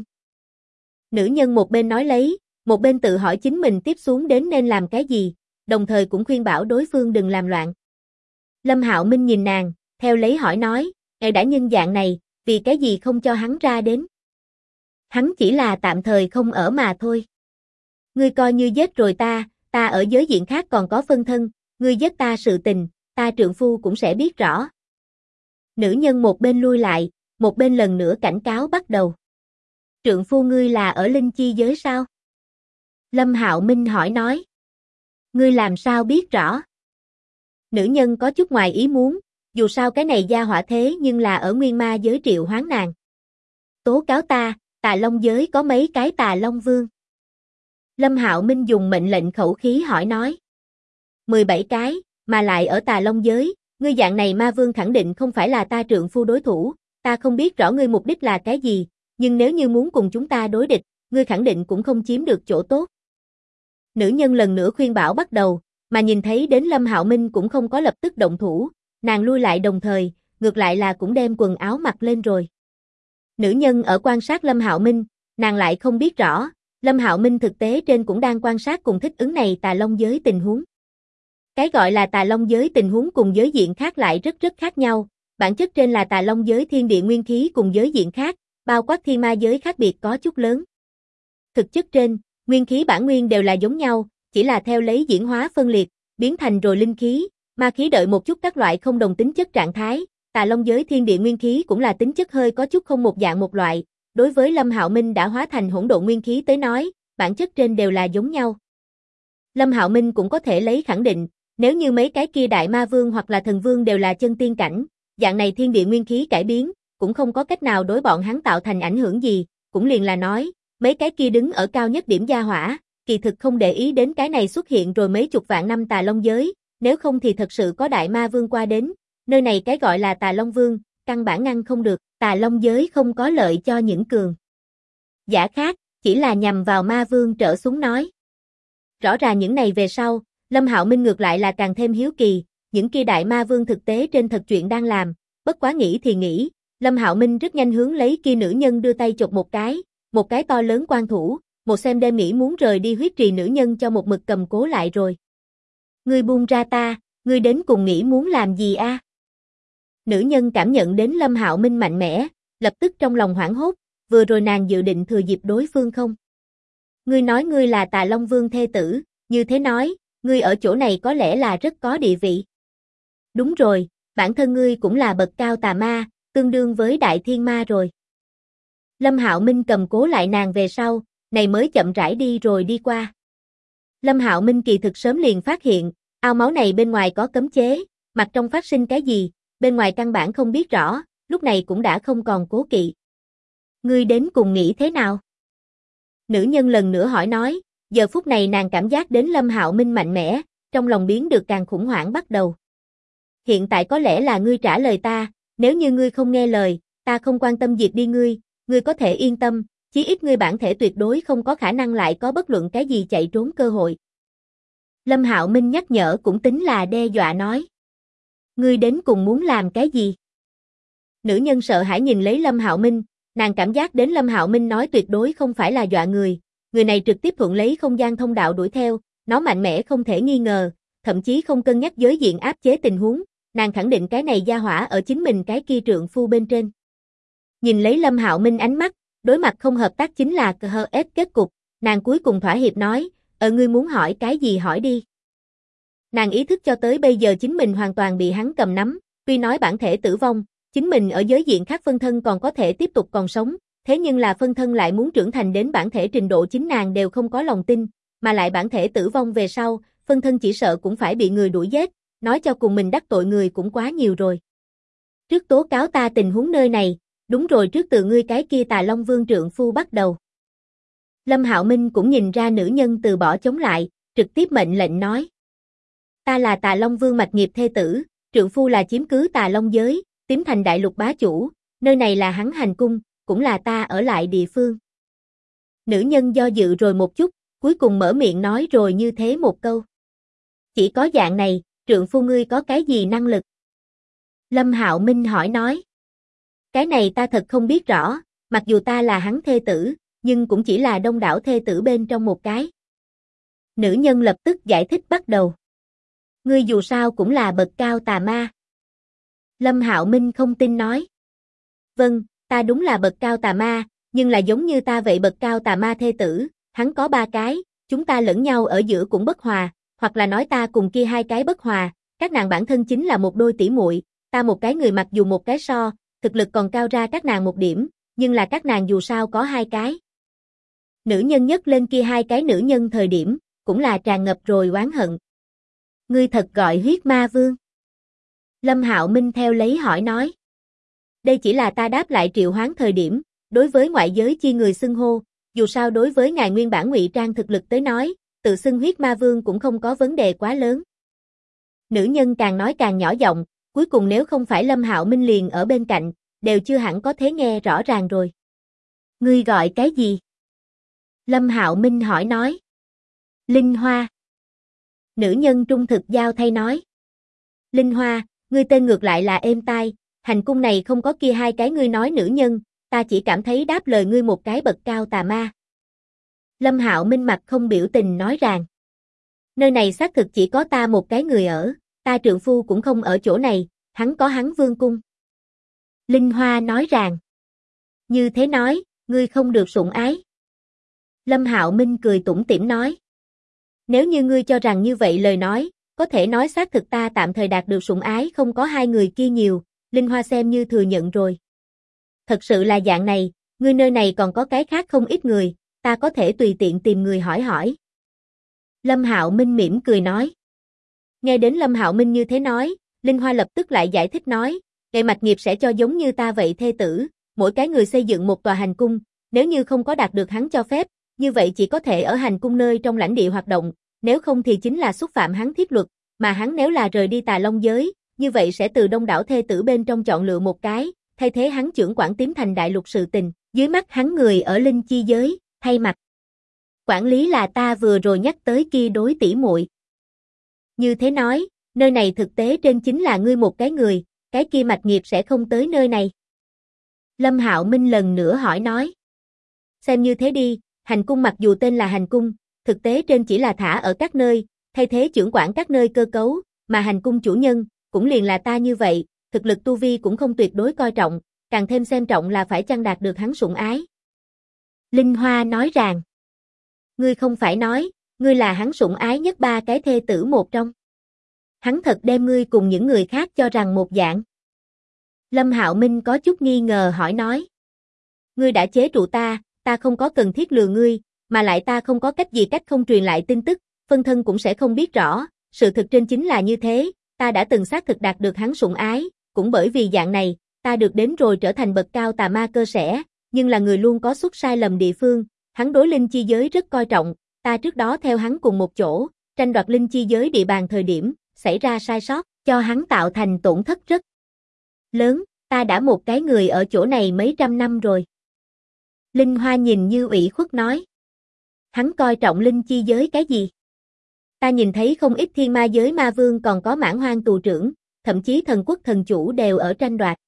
Nữ nhân một bên nói lấy, một bên tự hỏi chính mình tiếp xuống đến nên làm cái gì, đồng thời cũng khuyên bảo đối phương đừng làm loạn. Lâm Hạo Minh nhìn nàng, theo lấy hỏi nói, ngài đã nhân dạng này, vì cái gì không cho hắn ra đến? Hắn chỉ là tạm thời không ở mà thôi. Ngươi coi như giết rồi ta ở giới diện khác còn có phân thân, ngươi giết ta sự tình, ta trượng phu cũng sẽ biết rõ. Nữ nhân một bên lui lại, một bên lần nữa cảnh cáo bắt đầu. Trượng phu ngươi là ở linh chi giới sao? Lâm Hạo Minh hỏi nói. Ngươi làm sao biết rõ? Nữ nhân có chút ngoài ý muốn, dù sao cái này gia hỏa thế nhưng là ở nguyên ma giới triệu hoán nàng. Tố cáo ta, Tà Long giới có mấy cái Tà Long Vương? Lâm Hạo Minh dùng mệnh lệnh khẩu khí hỏi nói. 17 cái, mà lại ở Tà Long giới, ngươi dạng này ma vương khẳng định không phải là ta trượng phu đối thủ, ta không biết rõ ngươi mục đích là cái gì, nhưng nếu như muốn cùng chúng ta đối địch, ngươi khẳng định cũng không chiếm được chỗ tốt. Nữ nhân lần nữa khuyên bảo bắt đầu, mà nhìn thấy đến Lâm Hạo Minh cũng không có lập tức động thủ, nàng lui lại đồng thời, ngược lại là cũng đem quần áo mặc lên rồi. Nữ nhân ở quan sát Lâm Hạo Minh, nàng lại không biết rõ, Lâm Hạo Minh thực tế trên cũng đang quan sát cùng thích ứng này Tà Long giới tình huống. Cái gọi là Tà Long giới tình huống cùng giới diện khác lại rất khác nhau, bản chất trên là Tà Long giới thiên địa nguyên khí cùng giới diện khác, bao quát thiên ma giới khác biệt có chút lớn. Thực chất trên, nguyên khí bản nguyên đều là giống nhau, chỉ là theo lấy diễn hóa phân liệt, biến thành rồi linh khí, ma khí đợi một chút các loại không đồng tính chất trạng thái, Tà Long giới thiên địa nguyên khí cũng là tính chất hơi có chút không một dạng một loại, đối với Lâm Hạo Minh đã hóa thành hỗn độn nguyên khí tới nói, bản chất trên đều là giống nhau. Lâm Hạo Minh cũng có thể lấy khẳng định, nếu như mấy cái kia đại ma vương hoặc là thần vương đều là chân tiên cảnh, dạng này thiên địa nguyên khí cải biến, cũng không có cách nào đối bọn hắn tạo thành ảnh hưởng gì, cũng liền là nói, mấy cái kia đứng ở cao nhất điểm gia hỏa, kỳ thực không để ý đến cái này xuất hiện rồi mấy chục vạn năm Tà Long giới, nếu không thì thật sự có đại ma vương qua đến, nơi này cái gọi là Tà Long Vương, căn bản ngăn không được, Tà Long giới không có lợi cho những cường giả khác, chỉ là nhằm vào ma vương trở xuống nói. Rõ ràng những này về sau, Lâm Hạo Minh ngược lại là càng thêm hiếu kỳ, những kia đại ma vương thực tế trên thật chuyện đang làm, bất quá nghĩ thì nghĩ, Lâm Hạo Minh rất nhanh hướng lấy kia nữ nhân đưa tay chụp một cái to lớn quan thủ, một xem đem nghĩ muốn rời đi huyết trì nữ nhân cho một mực cầm cố lại rồi. Ngươi buông ra ta, ngươi đến cùng nghĩ muốn làm gì a? Nữ nhân cảm nhận đến Lâm Hạo Minh mạnh mẽ, lập tức trong lòng hoảng hốt, vừa rồi nàng dự định thừa dịp đối phương không? Ngươi nói ngươi là Tà Long Vương thê tử, như thế nói, ngươi ở chỗ này có lẽ là rất có địa vị. Đúng rồi, bản thân ngươi cũng là bậc cao tà ma, tương đương với đại thiên ma rồi. Lâm Hạo Minh cầm cố lại nàng về sau, này mới chậm rãi đi rồi đi qua. Lâm Hạo Minh kỳ thực sớm liền phát hiện, ao máu này bên ngoài có cấm chế, mặt trong phát sinh cái gì, bên ngoài căn bản không biết rõ, lúc này cũng đã không còn cố kỵ. Ngươi đến cùng nghĩ thế nào? Nữ nhân lần nữa hỏi nói, giờ phút này nàng cảm giác đến Lâm Hạo Minh mạnh mẽ, trong lòng biến được càng khủng hoảng bắt đầu. Hiện tại có lẽ là ngươi trả lời ta, nếu như ngươi không nghe lời, ta không quan tâm diệt đi ngươi có thể yên tâm, chí ít ngươi bản thể tuyệt đối không có khả năng lại có bất luận cái gì chạy trốn cơ hội. Lâm Hạo Minh nhắc nhở cũng tính là đe dọa nói. Ngươi đến cùng muốn làm cái gì? Nữ nhân sợ hãi nhìn lấy Lâm Hạo Minh, nàng cảm giác đến Lâm Hạo Minh nói tuyệt đối không phải là dọa người này trực tiếp thuận lấy không gian thông đạo đuổi theo, nó mạnh mẽ không thể nghi ngờ, thậm chí không cân nhắc giới diện áp chế tình huống, nàng khẳng định cái này gia hỏa ở chính mình cái kia trượng phu bên trên. Nhìn lấy Lâm Hạo Minh ánh mắt, đối mặt không hợp tác chính là KHS kết cục, nàng cuối cùng thỏa hiệp nói, ngươi muốn hỏi cái gì hỏi đi. Nàng ý thức cho tới bây giờ chính mình hoàn toàn bị hắn cầm nắm, tuy nói bản thể tử vong, chính mình ở giới diện khác phân thân còn có thể tiếp tục còn sống, thế nhưng là phân thân lại muốn trưởng thành đến bản thể trình độ chính nàng đều không có lòng tin, mà lại bản thể tử vong về sau, phân thân chỉ sợ cũng phải bị người đuổi giết, nói cho cùng mình đắc tội người cũng quá nhiều rồi. Trước tố cáo ta tình huống nơi này, đúng rồi trước từ ngươi cái kia Tà Long Vương trượng phu bắt đầu. Lâm Hạo Minh cũng nhìn ra nữ nhân từ bỏ chống lại, trực tiếp mệnh lệnh nói. Ta là Tà Long Vương mạch nghiệp thê tử, trượng phu là chiếm cứ Tà Long giới, Tím Thành đại lục bá chủ, nơi này là hắn hành cung, cũng là ta ở lại địa phương. Nữ nhân do dự rồi một chút, cuối cùng mở miệng nói rồi như thế một câu. Chỉ có dạng này, trượng phu ngươi có cái gì năng lực? Lâm Hạo Minh hỏi nói. Cái này ta thật không biết rõ, mặc dù ta là hắn thê tử, nhưng cũng chỉ là đông đảo thê tử bên trong một cái. Nữ nhân lập tức giải thích bắt đầu. Ngươi dù sao cũng là bậc cao tà ma. Lâm Hạo Minh không tin nói. Vâng, ta đúng là bậc cao tà ma, nhưng là giống như ta vậy bậc cao tà ma thê tử, hắn có 3 cái, chúng ta lẫn nhau ở giữa cũng bất hòa, hoặc là nói ta cùng kia 2 cái bất hòa, các nàng bản thân chính là một đôi tỷ muội, ta một cái người mặc dù một cái so, thực lực còn cao ra các nàng một điểm, nhưng là các nàng dù sao có 2 cái. Nữ nhân nhấc lên kia 2 cái nữ nhân thời điểm, cũng là tràn ngập rồi oán hận. Ngươi thật gọi huyết ma vương. Lâm Hạo Minh theo lấy hỏi nói. Đây chỉ là ta đáp lại triệu hoán thời điểm, đối với ngoại giới chi người xưng hô, dù sao đối với ngài nguyên bản ngụy trang thực lực tới nói, tự xưng huyết ma vương cũng không có vấn đề quá lớn. Nữ nhân càng nói càng nhỏ giọng, cuối cùng nếu không phải Lâm Hạo Minh liền ở bên cạnh, đều chưa hẳn có thể nghe rõ ràng rồi. Ngươi gọi cái gì? Lâm Hạo Minh hỏi nói. Linh Hoa. Nữ nhân trung thực giao thay nói. Linh Hoa, ngươi tên ngược lại là êm tai, hành cung này không có kia 2 cái ngươi nói nữ nhân, ta chỉ cảm thấy đáp lời ngươi một cái bậc cao tà ma. Lâm Hạo Minh mặt không biểu tình nói rằng. Nơi này xác thực chỉ có ta một cái người ở, ta trượng phu cũng không ở chỗ này, hắn có hắn vương cung. Linh Hoa nói rằng. Như thế nói, ngươi không được sủng ái. Lâm Hạo Minh cười tủm tỉm nói. Nếu như ngươi cho rằng như vậy lời nói, có thể nói xác thực ta tạm thời đạt được sủng ái không có 2 người kia nhiều, Linh Hoa xem như thừa nhận rồi. Thật sự là dạng này, ngươi nơi này còn có cái khác không ít người, ta có thể tùy tiện tìm người hỏi hỏi. Lâm Hạo Minh mỉm cười nói. Nghe đến Lâm Hạo Minh như thế nói, Linh Hoa lập tức lại giải thích nói, Nghệ Mạch Nghiệp sẽ cho giống như ta vậy thê tử, mỗi cái người xây dựng một tòa hành cung, nếu như không có đạt được hắn cho phép, như vậy chỉ có thể ở hành cung nơi trong lãnh địa hoạt động, nếu không thì chính là xúc phạm hắn thiết luật, mà hắn nếu là rời đi Tà Long giới, như vậy sẽ từ đông đảo thê tử bên trong chọn lựa một cái, thay thế hắn trưởng quản tím thành đại lục sự tình, dưới mắt hắn người ở linh chi giới, thay mặt. Quản lý là ta vừa rồi nhắc tới kia đối tỷ muội. Như thế nói, nơi này thực tế trên chính là ngươi một cái người, cái kia Mạch Nghiệp sẽ không tới nơi này. Lâm Hạo Minh lần nữa hỏi nói. Xem như thế đi, hành cung mặc dù tên là hành cung, thực tế trên chỉ là thả ở các nơi, thay thế trưởng quản các nơi cơ cấu, mà hành cung chủ nhân, cũng liền là ta như vậy, thực lực tu vi cũng không tuyệt đối coi trọng, càng thêm xem trọng là phải chăng đạt được hắn sủng ái. Linh Hoa nói rằng, ngươi không phải nói, ngươi là hắn sủng ái nhất 3 cái thê tử một trong. Hắn thật đem ngươi cùng những người khác cho rằng một dạng. Lâm Hạo Minh có chút nghi ngờ hỏi nói. Ngươi đã chế trụ ta không có cần thiết lừa ngươi, mà lại ta không có cách gì cách không truyền lại tin tức, phân thân cũng sẽ không biết rõ, sự thực trên chính là như thế, ta đã từng xác thực đạt được hắn sủng ái, cũng bởi vì dạng này, ta được đến rồi trở thành bậc cao tà ma cơ sẽ, nhưng là người luôn có xuất sai lầm địa phương, hắn đối linh chi giới rất coi trọng, ta trước đó theo hắn cùng một chỗ, tranh đoạt linh chi giới địa bàn thời điểm, xảy ra sai sót, cho hắn tạo thành tổn thất rất lớn, ta đã một cái người ở chỗ này mấy trăm năm rồi. Linh Hoa nhìn như ủy khuất nói. Hắn coi trọng linh chi giới cái gì? Ta nhìn thấy không ít thiên ma giới ma vương còn có mãn hoang tù trưởng, thậm chí thần quốc thần chủ đều ở tranh đoạt.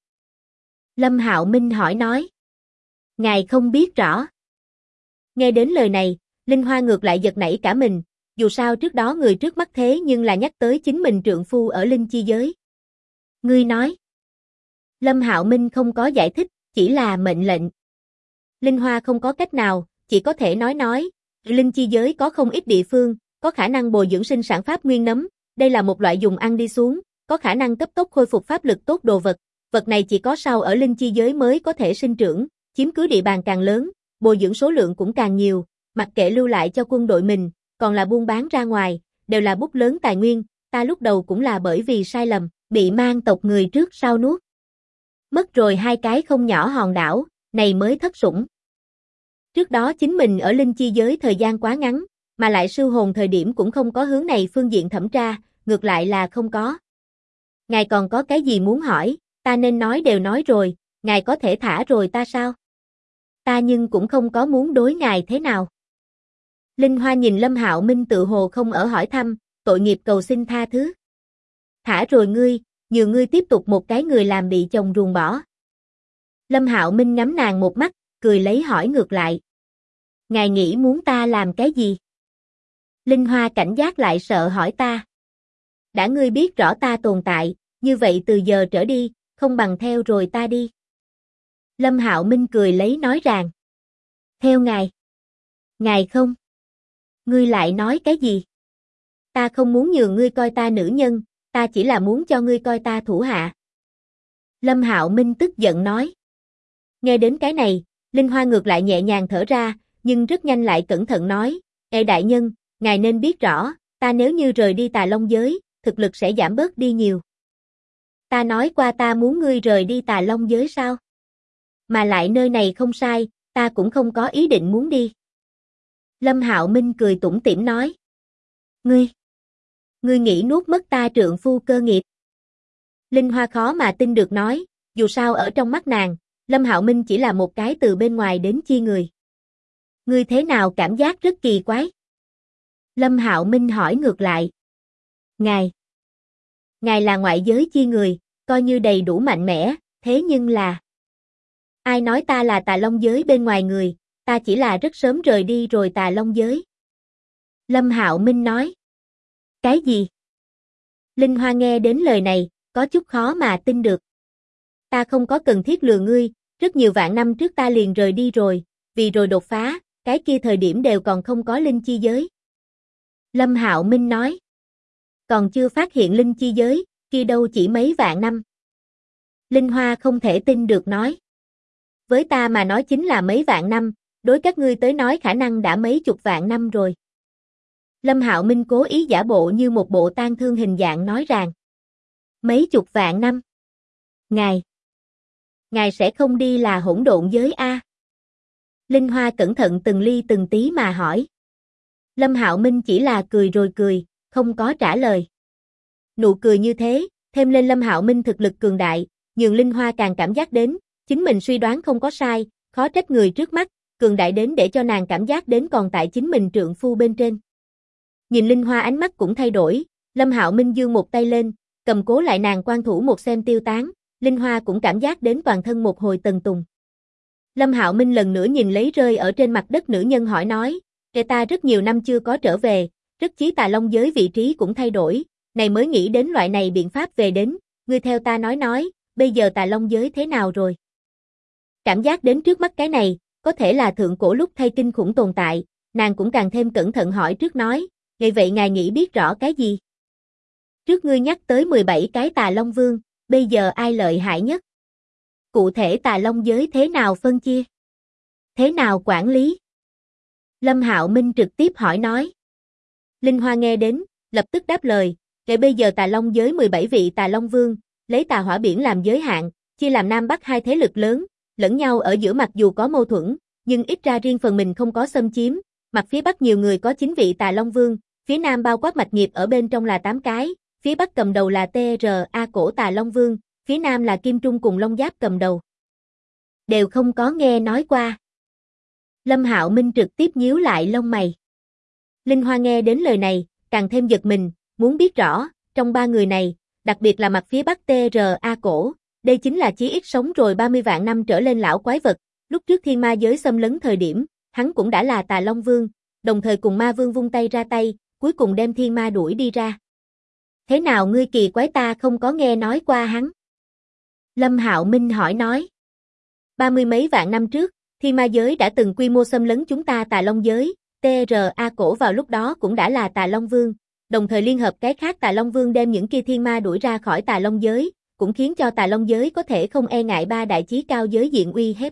Lâm Hạo Minh hỏi nói. Ngài không biết rõ. Nghe đến lời này, Linh Hoa ngược lại giật nảy cả mình, dù sao trước đó người trước mắt thế nhưng là nhắc tới chính mình trượng phu ở linh chi giới. Ngươi nói. Lâm Hạo Minh không có giải thích, chỉ là mệnh lệnh. Linh Hoa không có cách nào, chỉ có thể nói, linh chi giới có không ít địa phương, có khả năng bồi dưỡng sinh sản pháp nguyên nấm, đây là một loại dùng ăn đi xuống, có khả năng cấp tốc khôi phục pháp lực tốt đồ vật, vật này chỉ có sau ở linh chi giới mới có thể sinh trưởng, chiếm cứ địa bàn càng lớn, bồi dưỡng số lượng cũng càng nhiều, mặc kệ lưu lại cho quân đội mình, còn là buôn bán ra ngoài, đều là bút lớn tài nguyên, ta lúc đầu cũng là bởi vì sai lầm, bị mang tộc người trước sau nuốt. Mất rồi 2 cái không nhỏ hòn đảo, này mới thất sủng. Trước đó chính mình ở linh chi giới thời gian quá ngắn, mà lại sư hồn thời điểm cũng không có hướng này phương diện thẩm tra, ngược lại là không có. Ngài còn có cái gì muốn hỏi, ta nên nói đều nói rồi, ngài có thể thả rồi ta sao? Ta nhưng cũng không có muốn đối ngài thế nào. Linh Hoa nhìn Lâm Hạo Minh tự hồ không ở hỏi thăm, tội nghiệp cầu xin tha thứ. Thả rồi ngươi, nhường ngươi tiếp tục một cái người làm bị chồng ruồng bỏ. Lâm Hạo Minh ngắm nàng một mắt, cười lấy hỏi ngược lại. Ngài nghĩ muốn ta làm cái gì? Linh Hoa cảnh giác lại sợ hỏi ta. Đã ngươi biết rõ ta tồn tại, như vậy từ giờ trở đi, không bằng theo rồi ta đi. Lâm Hạo Minh cười lấy nói rằng. Theo ngài. Ngài không. Ngươi lại nói cái gì? Ta không muốn nhường ngươi coi ta nữ nhân, ta chỉ là muốn cho ngươi coi ta thủ hạ. Lâm Hạo Minh tức giận nói. Nghe đến cái này, Linh Hoa ngược lại nhẹ nhàng thở ra, nhưng rất nhanh lại cẩn thận nói, Ê đại nhân, ngài nên biết rõ, ta nếu như rời đi Tà Long giới, thực lực sẽ giảm bớt đi nhiều. Ta nói qua ta muốn ngươi rời đi Tà Long giới sao? Mà lại nơi này không sai, ta cũng không có ý định muốn đi. Lâm Hạo Minh cười tủm tỉm nói. Ngươi nghĩ nuốt mất ta trượng phu cơ nghiệp. Linh Hoa khó mà tin được nói, dù sao ở trong mắt nàng, Lâm Hạo Minh chỉ là một cái từ bên ngoài đến chi người. Ngươi thế nào cảm giác rất kỳ quái? Lâm Hạo Minh hỏi ngược lại. Ngài là ngoại giới chi người, coi như đầy đủ mạnh mẽ, thế nhưng là... Ai nói ta là Tà Long giới bên ngoài người, ta chỉ là rất sớm rời đi rồi Tà Long giới. Lâm Hạo Minh nói. Cái gì? Linh Hoa nghe đến lời này, có chút khó mà tin được. Ta không có cần thiết lừa ngươi, rất nhiều vạn năm trước ta liền rời đi rồi, vì rồi đột phá, cái kia thời điểm đều còn không có linh chi giới. Lâm Hạo Minh nói. Còn chưa phát hiện linh chi giới, kia đâu chỉ mấy vạn năm. Linh Hoa không thể tin được nói. Với ta mà nói chính là mấy vạn năm, đối các ngươi tới nói khả năng đã mấy chục vạn năm rồi. Lâm Hạo Minh cố ý giả bộ như một bộ tang thương hình dạng nói rằng. Mấy chục vạn năm. Ngài sẽ không đi là hỗn độn giới a? Linh Hoa cẩn thận từng ly từng tí mà hỏi. Lâm Hạo Minh chỉ là cười rồi cười, không có trả lời. Nụ cười như thế, thêm lên Lâm Hạo Minh thực lực cường đại, nhường Linh Hoa càng cảm giác đến, chính mình suy đoán không có sai, khó trách người trước mắt, cường đại đến để cho nàng cảm giác đến còn tại chính mình trượng phu bên trên. Nhìn Linh Hoa ánh mắt cũng thay đổi, Lâm Hạo Minh giương một tay lên, cầm cố lại nàng quan thủ một xem tiêu tán, Linh Hoa cũng cảm giác đến toàn thân một hồi tần tùng. Lâm Hạo Minh lần nữa nhìn lấy rơi ở trên mặt đất nữ nhân hỏi nói, ta rất nhiều năm chưa có trở về, rất chí Tà Long giới vị trí cũng thay đổi, này mới nghĩ đến loại này biện pháp về đến, ngươi theo ta nói, bây giờ Tà Long giới thế nào rồi? Cảm giác đến trước mắt cái này, có thể là thượng cổ lúc thay kinh khủng tồn tại, nàng cũng càng thêm cẩn thận hỏi trước nói, vậy ngài nghĩ biết rõ cái gì? Trước ngươi nhắc tới 17 cái Tà Long Vương, bây giờ ai lợi hại nhất? Cụ thể Tà Long giới thế nào phân chia? Thế nào quản lý? Lâm Hạo Minh trực tiếp hỏi nói. Linh Hoa nghe đến, lập tức đáp lời, bây giờ Tà Long giới 17 vị Tà Long Vương, lấy Tà Hỏa Biển làm giới hạn, chia làm Nam Bắc hai thế lực lớn, lẫn nhau ở giữa mặc dù có mâu thuẫn, nhưng ít ra riêng phần mình không có xâm chiếm, mặt phía Bắc nhiều người có 9 vị Tà Long Vương, phía Nam bao quát mạch nghiệp ở bên trong là 8 cái, phía Bắc cầm đầu là TRA cổ Tà Long Vương, phía Nam là Kim Trung cùng Long Giáp cầm đầu. Đều không có nghe nói qua. Lâm Hạo Minh trực tiếp nhíu lại lông mày. Linh Hoa nghe đến lời này, càng thêm giật mình, muốn biết rõ, trong ba người này, đặc biệt là mặt phía Bắc TRA cổ, đây chính là chí ít sống rồi 30 vạn năm trở lên lão quái vật, lúc trước thiên ma giới xâm lấn thời điểm, hắn cũng đã là Tà Long Vương, đồng thời cùng ma vương vung tay ra tay, cuối cùng đem thiên ma đuổi đi ra. Thế nào ngươi kỳ quái ta không có nghe nói qua hắn? Lâm Hạo Minh hỏi nói. 30 mấy vạn năm trước, thiên ma giới đã từng quy mô xâm lấn chúng ta Tà Long giới, TRA cổ vào lúc đó cũng đã là Tà Long Vương, đồng thời liên hợp cái khác Tà Long Vương đem những kia thiên ma đuổi ra khỏi Tà Long giới, cũng khiến cho Tà Long giới có thể không e ngại ba đại chí cao giới diện uy hiếp.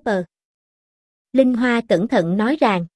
Linh Hoa cẩn thận nói rằng.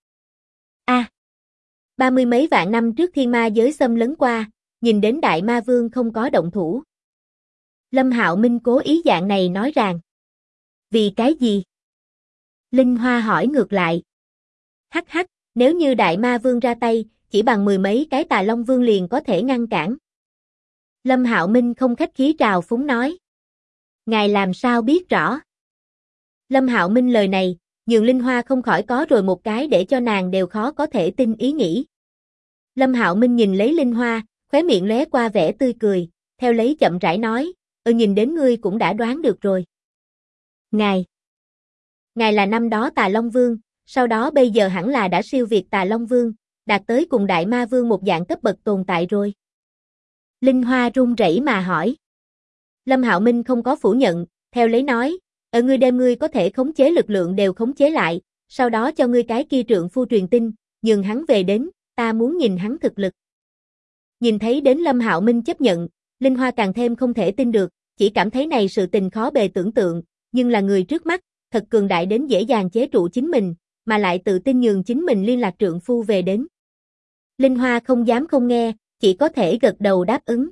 30 mấy vạn năm trước thiên ma giới xâm lấn qua, nhìn đến Đại Ma Vương không có động thủ. Lâm Hạo Minh cố ý dạng này nói rằng. Vì cái gì? Linh Hoa hỏi ngược lại. Hắc, nếu như Đại Ma Vương ra tay, chỉ bằng 10 mấy cái Tà Long Vương liền có thể ngăn cản. Lâm Hạo Minh không khách khí trào phúng nói. Ngài làm sao biết rõ? Lâm Hạo Minh lời này, nhường Linh Hoa không khỏi có rồi một cái để cho nàng đều khó có thể tin ý nghĩ. Lâm Hạo Minh nhìn lấy Linh Hoa, khóe miệng lóe qua vẻ tươi cười, theo lấy chậm rãi nói, Nhìn đến ngươi cũng đã đoán được rồi. Ngài là năm đó Tà Long Vương, sau đó bây giờ hẳn là đã siêu việt Tà Long Vương, đạt tới cùng Đại Ma Vương một dạng cấp bậc tồn tại rồi. Linh Hoa run rẩy mà hỏi. Lâm Hạo Minh không có phủ nhận, theo lấy nói, ngươi đem ngươi có thể khống chế lực lượng đều khống chế lại, sau đó cho ngươi cái kia trượng phu truyền tin, nhường hắn về đến, ta muốn nhìn hắn thực lực. Nhìn thấy đến Lâm Hạo Minh chấp nhận, Linh Hoa càng thêm không thể tin được, chỉ cảm thấy này sự tình khó bề tưởng tượng, nhưng là người trước mắt, thật cường đại đến dễ dàng chế trụ chính mình, mà lại tự tin nhường chính mình liên lạc trượng phu về đến. Linh Hoa không dám không nghe, chỉ có thể gật đầu đáp ứng.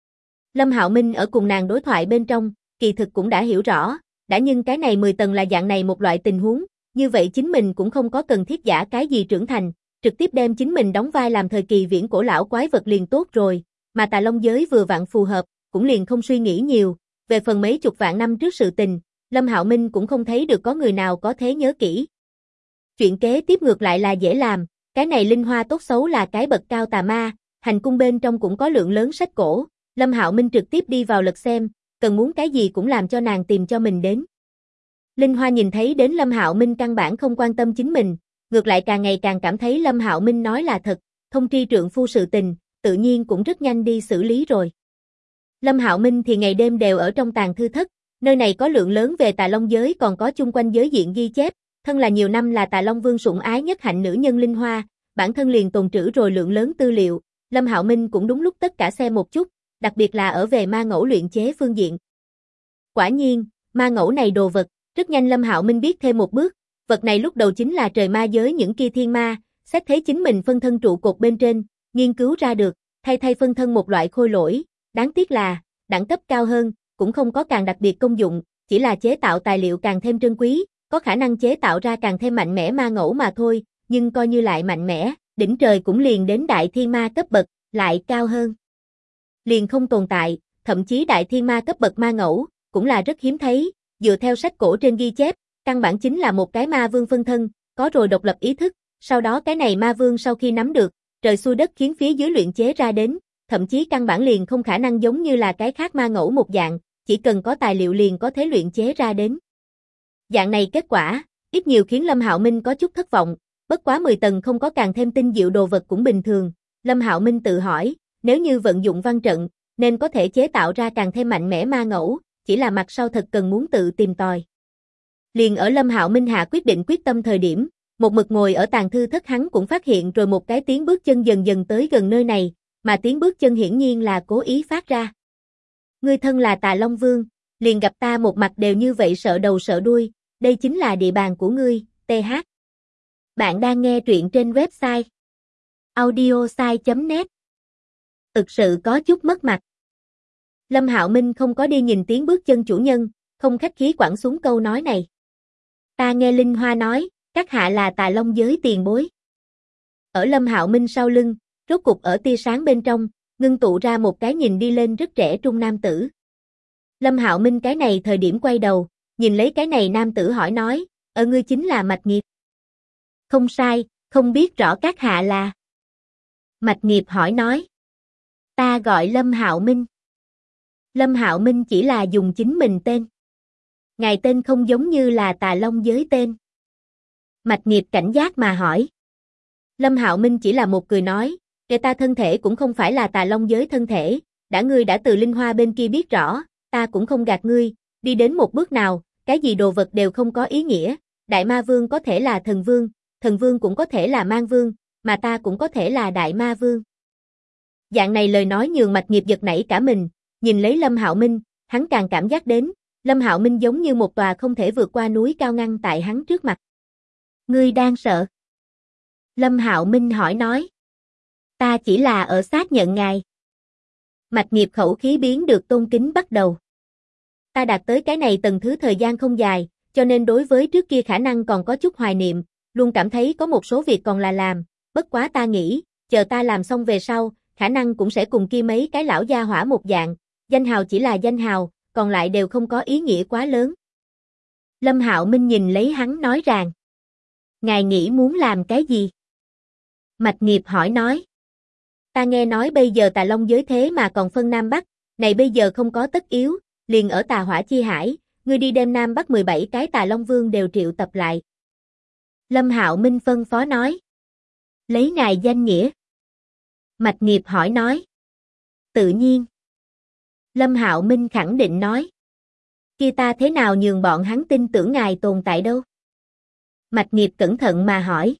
Lâm Hạo Minh ở cùng nàng đối thoại bên trong, kỳ thực cũng đã hiểu rõ, đã nhưng cái này 10 tầng là dạng này một loại tình huống, như vậy chính mình cũng không có cần thiết giả cái gì trưởng thành, trực tiếp đem chính mình đóng vai làm thời kỳ viễn cổ lão quái vật liền tốt rồi, mà Tà Long giới vừa vặn phù hợp, cũng liền không suy nghĩ nhiều, về phần mấy chục vạn năm trước sự tình, Lâm Hạo Minh cũng không thấy được có người nào có thế nhớ kỹ. Chuyện kế tiếp ngược lại là dễ làm, cái này Linh Hoa tốt xấu là cái bậc cao tà ma, hành cung bên trong cũng có lượng lớn sách cổ, Lâm Hạo Minh trực tiếp đi vào lật xem, cần muốn cái gì cũng làm cho nàng tìm cho mình đến. Linh Hoa nhìn thấy đến Lâm Hạo Minh căn bản không quan tâm chính mình, ngược lại càng ngày càng cảm thấy Lâm Hạo Minh nói là thật, thông tri trượng phu sự tình, tự nhiên cũng rất nhanh đi xử lý rồi. Lâm Hạo Minh thì ngày đêm đều ở trong tàng thư thất, nơi này có lượng lớn về Tà Long giới còn có chung quanh giới diện ghi chép, thân là nhiều năm là Tà Long Vương sủng ái nhất hạnh nữ nhân Linh Hoa, bản thân liền tồn trữ rồi lượng lớn tư liệu, Lâm Hạo Minh cũng đúng lúc tất cả xem một chút, đặc biệt là ở về ma ngẫu luyện chế phương diện. Quả nhiên, ma ngẫu này đồ vật, rất nhanh Lâm Hạo Minh biết thêm một bước, vật này lúc đầu chính là trời ma giới những kia thiên ma, xét thấy chính mình phân thân trụ cột bên trên, nghiên cứu ra được, thay phân thân một loại khôi lỗi, đáng tiếc là, đẳng cấp cao hơn, cũng không có càng đặc biệt công dụng, chỉ là chế tạo tài liệu càng thêm trân quý, có khả năng chế tạo ra càng thêm mạnh mẽ ma ngẫu mà thôi, nhưng coi như lại mạnh mẽ, đỉnh trời cũng liền đến đại thiên ma cấp bậc, lại cao hơn. Liền không tồn tại, thậm chí đại thiên ma cấp bậc ma ngẫu, cũng là rất hiếm thấy, dựa theo sách cổ trên ghi chép, căn bản chính là một cái ma vương phân thân, có rồi độc lập ý thức, sau đó cái này ma vương sau khi nắm được, trời xui đất khiến phía dưới luyện chế ra đến, thậm chí căn bản liền không khả năng giống như là cái khác ma ngẫu một dạng, chỉ cần có tài liệu liền có thể luyện chế ra đến. Dạng này kết quả, ít nhiều khiến Lâm Hạo Minh có chút thất vọng, bất quá 10 tầng không có càng thêm tinh diệu đồ vật cũng bình thường, Lâm Hạo Minh tự hỏi, nếu như vận dụng văn trận, nên có thể chế tạo ra càng thêm mạnh mẽ ma ngẫu, chỉ là mặt sau thật cần muốn tự tìm tòi. Liền ở Lâm Hạo Minh hạ quyết định quyết tâm thời điểm, một mực ngồi ở tàng thư thất hắn cũng phát hiện rồi một cái tiếng bước chân dần dần tới gần nơi này, mà tiếng bước chân hiển nhiên là cố ý phát ra. Ngươi thân là Tà Long Vương, liền gặp ta một mặt đều như vậy sợ đầu sợ đuôi, đây chính là địa bàn của ngươi, TH. Bạn đang nghe truyện trên website audiosai.net. Thực sự có chút mất mặt. Lâm Hạo Minh không có đi nhìn tiếng bước chân chủ nhân, không khách khí quẳng xuống câu nói này. Ta nghe Linh Hoa nói, các hạ là Tà Long giới tiền bối. Ở Lâm Hạo Minh sau lưng, rốt cục ở tia sáng bên trong, ngưng tụ ra một cái nhìn đi lên rất trẻ trung nam tử. Lâm Hạo Minh cái này thời điểm quay đầu, nhìn lấy cái này nam tử hỏi nói, ngươi chính là Mạch Nghiệp. Không sai, không biết rõ các hạ là. Mạch Nghiệp hỏi nói. Ta gọi Lâm Hạo Minh. Lâm Hạo Minh chỉ là dùng chính mình tên. Ngài tên không giống như là Tà Long giới tên. Mạch Nghiệp cảnh giác mà hỏi. Lâm Hạo Minh chỉ là một cười nói, kể ta thân thể cũng không phải là Tà Long giới thân thể, ngươi đã từ Linh Hoa bên kia biết rõ, ta cũng không gạt ngươi, đi đến một bước nào, cái gì đồ vật đều không có ý nghĩa, Đại Ma Vương có thể là thần vương cũng có thể là mang vương, mà ta cũng có thể là Đại Ma Vương. Dạng này lời nói nhường Mạch Nghiệp giật nảy cả mình, nhìn lấy Lâm Hạo Minh, hắn càng cảm giác đến, Lâm Hạo Minh giống như một tòa không thể vượt qua núi cao ngăn tại hắn trước mặt. Ngươi đang sợ? Lâm Hạo Minh hỏi nói. Ta chỉ là ở xác nhận ngài. Mạch Nghiệp khẩu khí biến được tôn kính bắt đầu. Ta đạt tới cái này tầng thứ thời gian không dài, cho nên đối với trước kia khả năng còn có chút hoài niệm, luôn cảm thấy có một số việc còn là làm, bất quá ta nghĩ, chờ ta làm xong về sau, khả năng cũng sẽ cùng kia mấy cái lão gia hỏa một dạng, danh hào chỉ là danh hào, còn lại đều không có ý nghĩa quá lớn. Lâm Hạo Minh nhìn lấy hắn nói rằng, ngài nghĩ muốn làm cái gì? Mạch Nghiệp hỏi nói, ta nghe nói bây giờ Tà Long giới thế mà còn phân Nam Bắc, này bây giờ không có tất yếu, liền ở Tà Hỏa Chi Hải, ngươi đi đem Nam Bắc 17 cái Tà Long Vương đều triệu tập lại. Lâm Hạo Minh phân phó nói. Lấy ngài danh nghĩa. Mạch Nghiệp hỏi nói. Tự nhiên. Lâm Hạo Minh khẳng định nói. Kia ta thế nào nhường bọn hắn tin tưởng ngài tồn tại đâu? Mạch Nghiệp cẩn thận mà hỏi.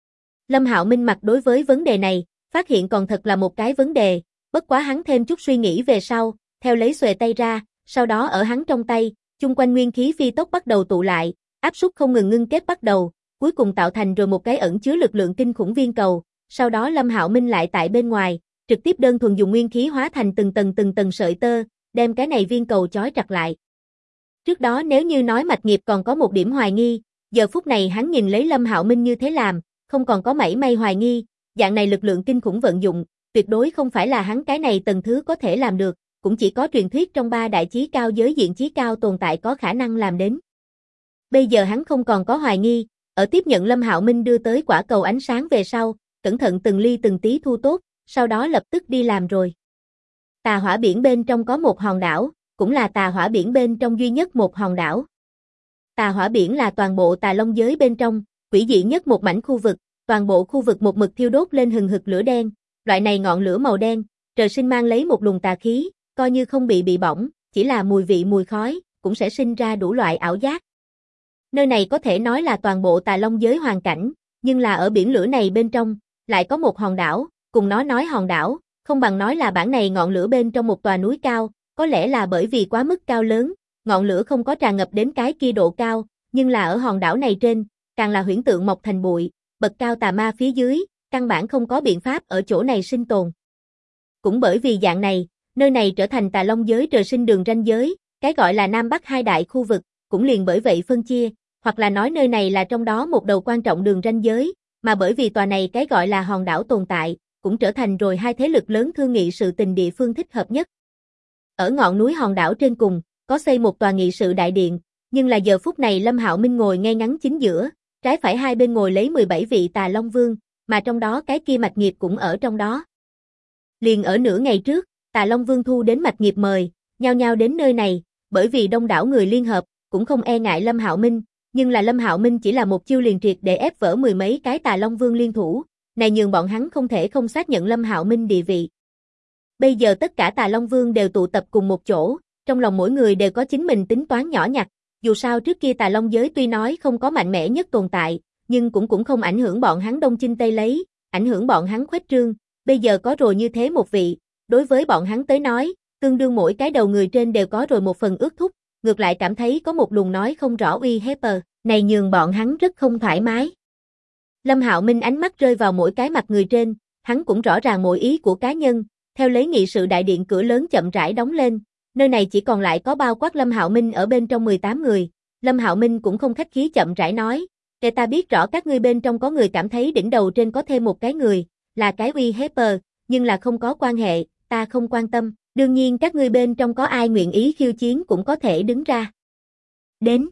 Lâm Hạo Minh mặt đối với vấn đề này, phát hiện còn thật là một cái vấn đề, bất quá hắn thêm chút suy nghĩ về sau, theo lấy xuề tay ra, sau đó ở hắn trong tay, chung quanh nguyên khí phi tốc bắt đầu tụ lại, áp suất không ngừng ngưng kết bắt đầu, cuối cùng tạo thành rồi một cái ẩn chứa lực lượng kinh khủng viên cầu, sau đó Lâm Hạo Minh lại tại bên ngoài, trực tiếp đơn thuần dùng nguyên khí hóa thành từng tầng sợi tơ, đem cái này viên cầu chói chặt lại. Trước đó nếu như nói Mạch Nghiệp còn có một điểm hoài nghi, giờ phút này hắn nhìn lấy Lâm Hạo Minh như thế làm, không còn có mảy may hoài nghi, dạng này lực lượng kinh khủng vận dụng, tuyệt đối không phải là hắn cái này tầng thứ có thể làm được, cũng chỉ có truyền thuyết trong ba đại chí cao giới diện chí cao tồn tại có khả năng làm đến. Bây giờ hắn không còn có hoài nghi, ở tiếp nhận Lâm Hạo Minh đưa tới quả cầu ánh sáng về sau, cẩn thận từng ly từng tí thu tốt, sau đó lập tức đi làm rồi. Tà Hỏa biển bên trong có một hòn đảo, cũng là Tà Hỏa biển bên trong duy nhất một hòn đảo. Tà Hỏa biển là toàn bộ Tà Long giới bên trong, quỷ dị nhất một mảnh khu vực, toàn bộ khu vực một mực thiêu đốt lên hừng hực lửa đen, loại này ngọn lửa màu đen, trời sinh mang lấy một luồng tà khí, coi như không bị bỏng, chỉ là mùi khói, cũng sẽ sinh ra đủ loại ảo giác. Nơi này có thể nói là toàn bộ Tà Long giới hoàn cảnh, nhưng là ở biển lửa này bên trong, lại có một hòn đảo, cùng nó nói hòn đảo, không bằng nói là bản này ngọn lửa bên trong một tòa núi cao, có lẽ là bởi vì quá mức cao lớn, ngọn lửa không có tràn ngập đến cái kia độ cao, nhưng là ở hòn đảo này trên, càng là huyễn tượng mọc thành bụi, bậc cao tà ma phía dưới, căn bản không có biện pháp ở chỗ này sinh tồn. Cũng bởi vì dạng này, nơi này trở thành Tà Long giới trời sinh đường ranh giới, cái gọi là Nam Bắc hai đại khu vực, cũng liền bởi vậy phân chia, hoặc là nói nơi này là trong đó một đầu quan trọng đường ranh giới, mà bởi vì tòa này cái gọi là hòn đảo tồn tại, cũng trở thành rồi hai thế lực lớn thương nghị sự tình địa phương thích hợp nhất. Ở ngọn núi hòn đảo trên cùng, có xây một tòa nghị sự đại điện, nhưng là giờ phút này Lâm Hạo Minh ngồi ngay ngắn chính giữa, trái phải hai bên ngồi lấy 17 vị Tà Long Vương, mà trong đó cái kia Mạch Nghiệp cũng ở trong đó. Liền ở nửa ngày trước, Tà Long Vương thu đến Mạch Nghiệp mời, nhao nhao đến nơi này, bởi vì đông đảo người liên hợp, cũng không e ngại Lâm Hạo Minh, nhưng là Lâm Hạo Minh chỉ là một chiêu liền triệt để ép vỡ mười mấy cái Tà Long Vương liên thủ, này nhường bọn hắn không thể không xác nhận Lâm Hạo Minh địa vị. Bây giờ tất cả Tà Long Vương đều tụ tập cùng một chỗ, trong lòng mỗi người đều có chính mình tính toán nhỏ nhặt, dù sao trước kia Tà Long giới tuy nói không có mạnh mẽ nhất tồn tại, nhưng cũng không ảnh hưởng bọn hắn đông chinh tây lấy, ảnh hưởng bọn hắn khuếch trương, bây giờ có rồi như thế một vị, đối với bọn hắn tới nói, tương đương mỗi cái đầu người trên đều có rồi một phần ước thúc, ngược lại cảm thấy có một luồng nói không rõ uy hiếp này nhường bọn hắn rất không thoải mái. Lâm Hạo Minh ánh mắt rơi vào mỗi cái mặt người trên, hắn cũng rõ ràng mỗi ý của cá nhân, theo lấy nghị sự đại điện cửa lớn chậm rãi đóng lên, nơi này chỉ còn lại có bao quát Lâm Hạo Minh ở bên trong 18 người, Lâm Hạo Minh cũng không khách khí chậm rãi nói, để ta biết rõ các ngươi bên trong có người cảm thấy đỉnh đầu trên có thêm một cái người, là cái uy hiếp nhưng là không có quan hệ, ta không quan tâm, đương nhiên các ngươi bên trong có ai nguyện ý khiêu chiến cũng có thể đứng ra. Đến.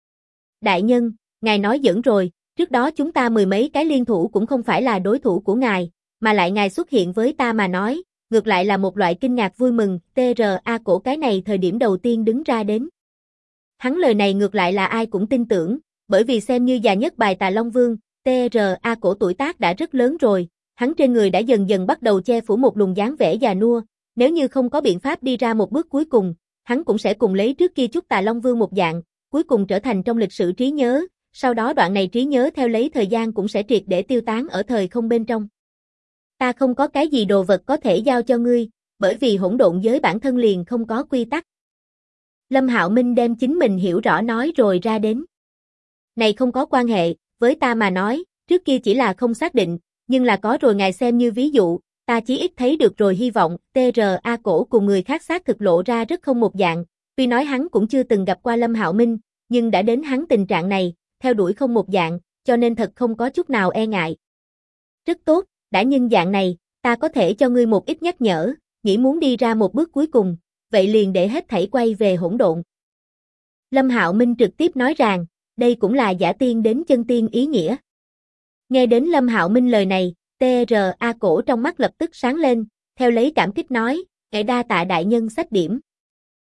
Đại nhân, ngài nói giỡn rồi, trước đó chúng ta mười mấy cái liên thủ cũng không phải là đối thủ của ngài, mà lại ngài xuất hiện với ta mà nói, ngược lại là một loại kinh ngạc vui mừng, TRA cổ cái này thời điểm đầu tiên đứng ra đến. Hắn lời này ngược lại là ai cũng tin tưởng, bởi vì xem như già nhất bài Tà Long Vương, TRA cổ tuổi tác đã rất lớn rồi, hắn trên người đã dần dần bắt đầu che phủ một luồng dáng vẻ già nua, nếu như không có biện pháp đi ra một bước cuối cùng, hắn cũng sẽ cùng lấy trước kia chút Tà Long Vương một dạng, cuối cùng trở thành trong lịch sử trí nhớ, sau đó đoạn này trí nhớ theo lấy thời gian cũng sẽ triệt để tiêu tán ở thời không bên trong. Ta không có cái gì đồ vật có thể giao cho ngươi, bởi vì hỗn độn giới bản thân liền không có quy tắc. Lâm Hạo Minh đem chính mình hiểu rõ nói rồi ra đến. Này không có quan hệ, với ta mà nói, trước kia chỉ là không xác định, nhưng là có rồi ngài xem như ví dụ, ta chí ít thấy được rồi hy vọng, TRA cổ cùng người khác xác thực lộ ra rất không một dạng, tuy nói hắn cũng chưa từng gặp qua Lâm Hạo Minh, nhưng đã đến hắn tình trạng này, theo đuổi không một dạng, cho nên thật không có chút nào e ngại. Rất tốt, đã nhân dạng này, ta có thể cho ngươi một ít nhắc nhở, nghĩ muốn đi ra một bước cuối cùng, vậy liền để hết thảy quay về hỗn độn. Lâm Hạo Minh trực tiếp nói rằng, đây cũng là giả tiên đến chân tiên ý nghĩa. Nghe đến Lâm Hạo Minh lời này, TRA cổ trong mắt lập tức sáng lên, theo lấy cảm kích nói, ngài đa tạ đại nhân xách điểm.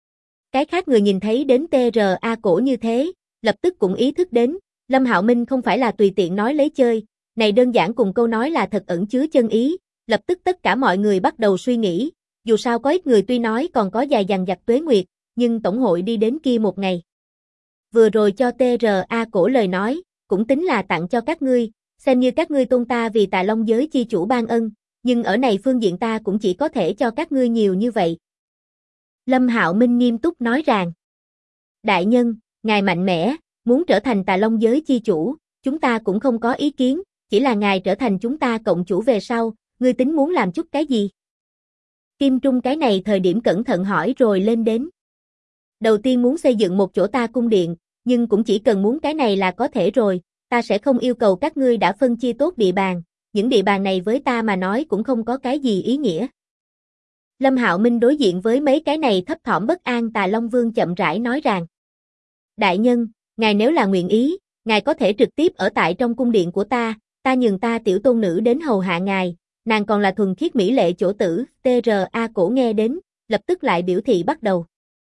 Cái khác người nhìn thấy đến TRA cổ như thế, lập tức cũng ý thức đến, Lâm Hạo Minh không phải là tùy tiện nói lấy chơi, này đơn giản cùng câu nói là thật ẩn chứa chân ý, lập tức tất cả mọi người bắt đầu suy nghĩ, dù sao có ít người tuy nói còn có dài dằng dặc tuế nguyệt, nhưng tổng hội đi đến kia một ngày. Vừa rồi cho TRA cổ lời nói, cũng tính là tặng cho các ngươi, xem như các ngươi tôn ta vì Tà Long giới chi chủ ban ân, nhưng ở này phương diện ta cũng chỉ có thể cho các ngươi nhiều như vậy. Lâm Hạo Minh nghiêm túc nói rằng, đại nhân, ngài mạnh mẽ, muốn trở thành Tà Long giới chi chủ, chúng ta cũng không có ý kiến, chỉ là ngài trở thành chúng ta cộng chủ về sau, ngươi tính muốn làm chút cái gì? Kim Trung cái này thời điểm cẩn thận hỏi rồi lên đến. Đầu tiên muốn xây dựng một chỗ ta cung điện, nhưng cũng chỉ cần muốn cái này là có thể rồi, ta sẽ không yêu cầu các ngươi đã phân chia tốt địa bàn, những địa bàn này với ta mà nói cũng không có cái gì ý nghĩa. Lâm Hạo Minh đối diện với mấy cái này thấp thỏm bất an Tà Long Vương chậm rãi nói rằng, đại nhân, ngài nếu là nguyện ý, ngài có thể trực tiếp ở tại trong cung điện của ta nhường ta tiểu tôn nữ đến hầu hạ ngài, nàng còn là thuần khiết mỹ lệ chỗ tử, TRA cổ nghe đến, lập tức lại biểu thị bắt đầu.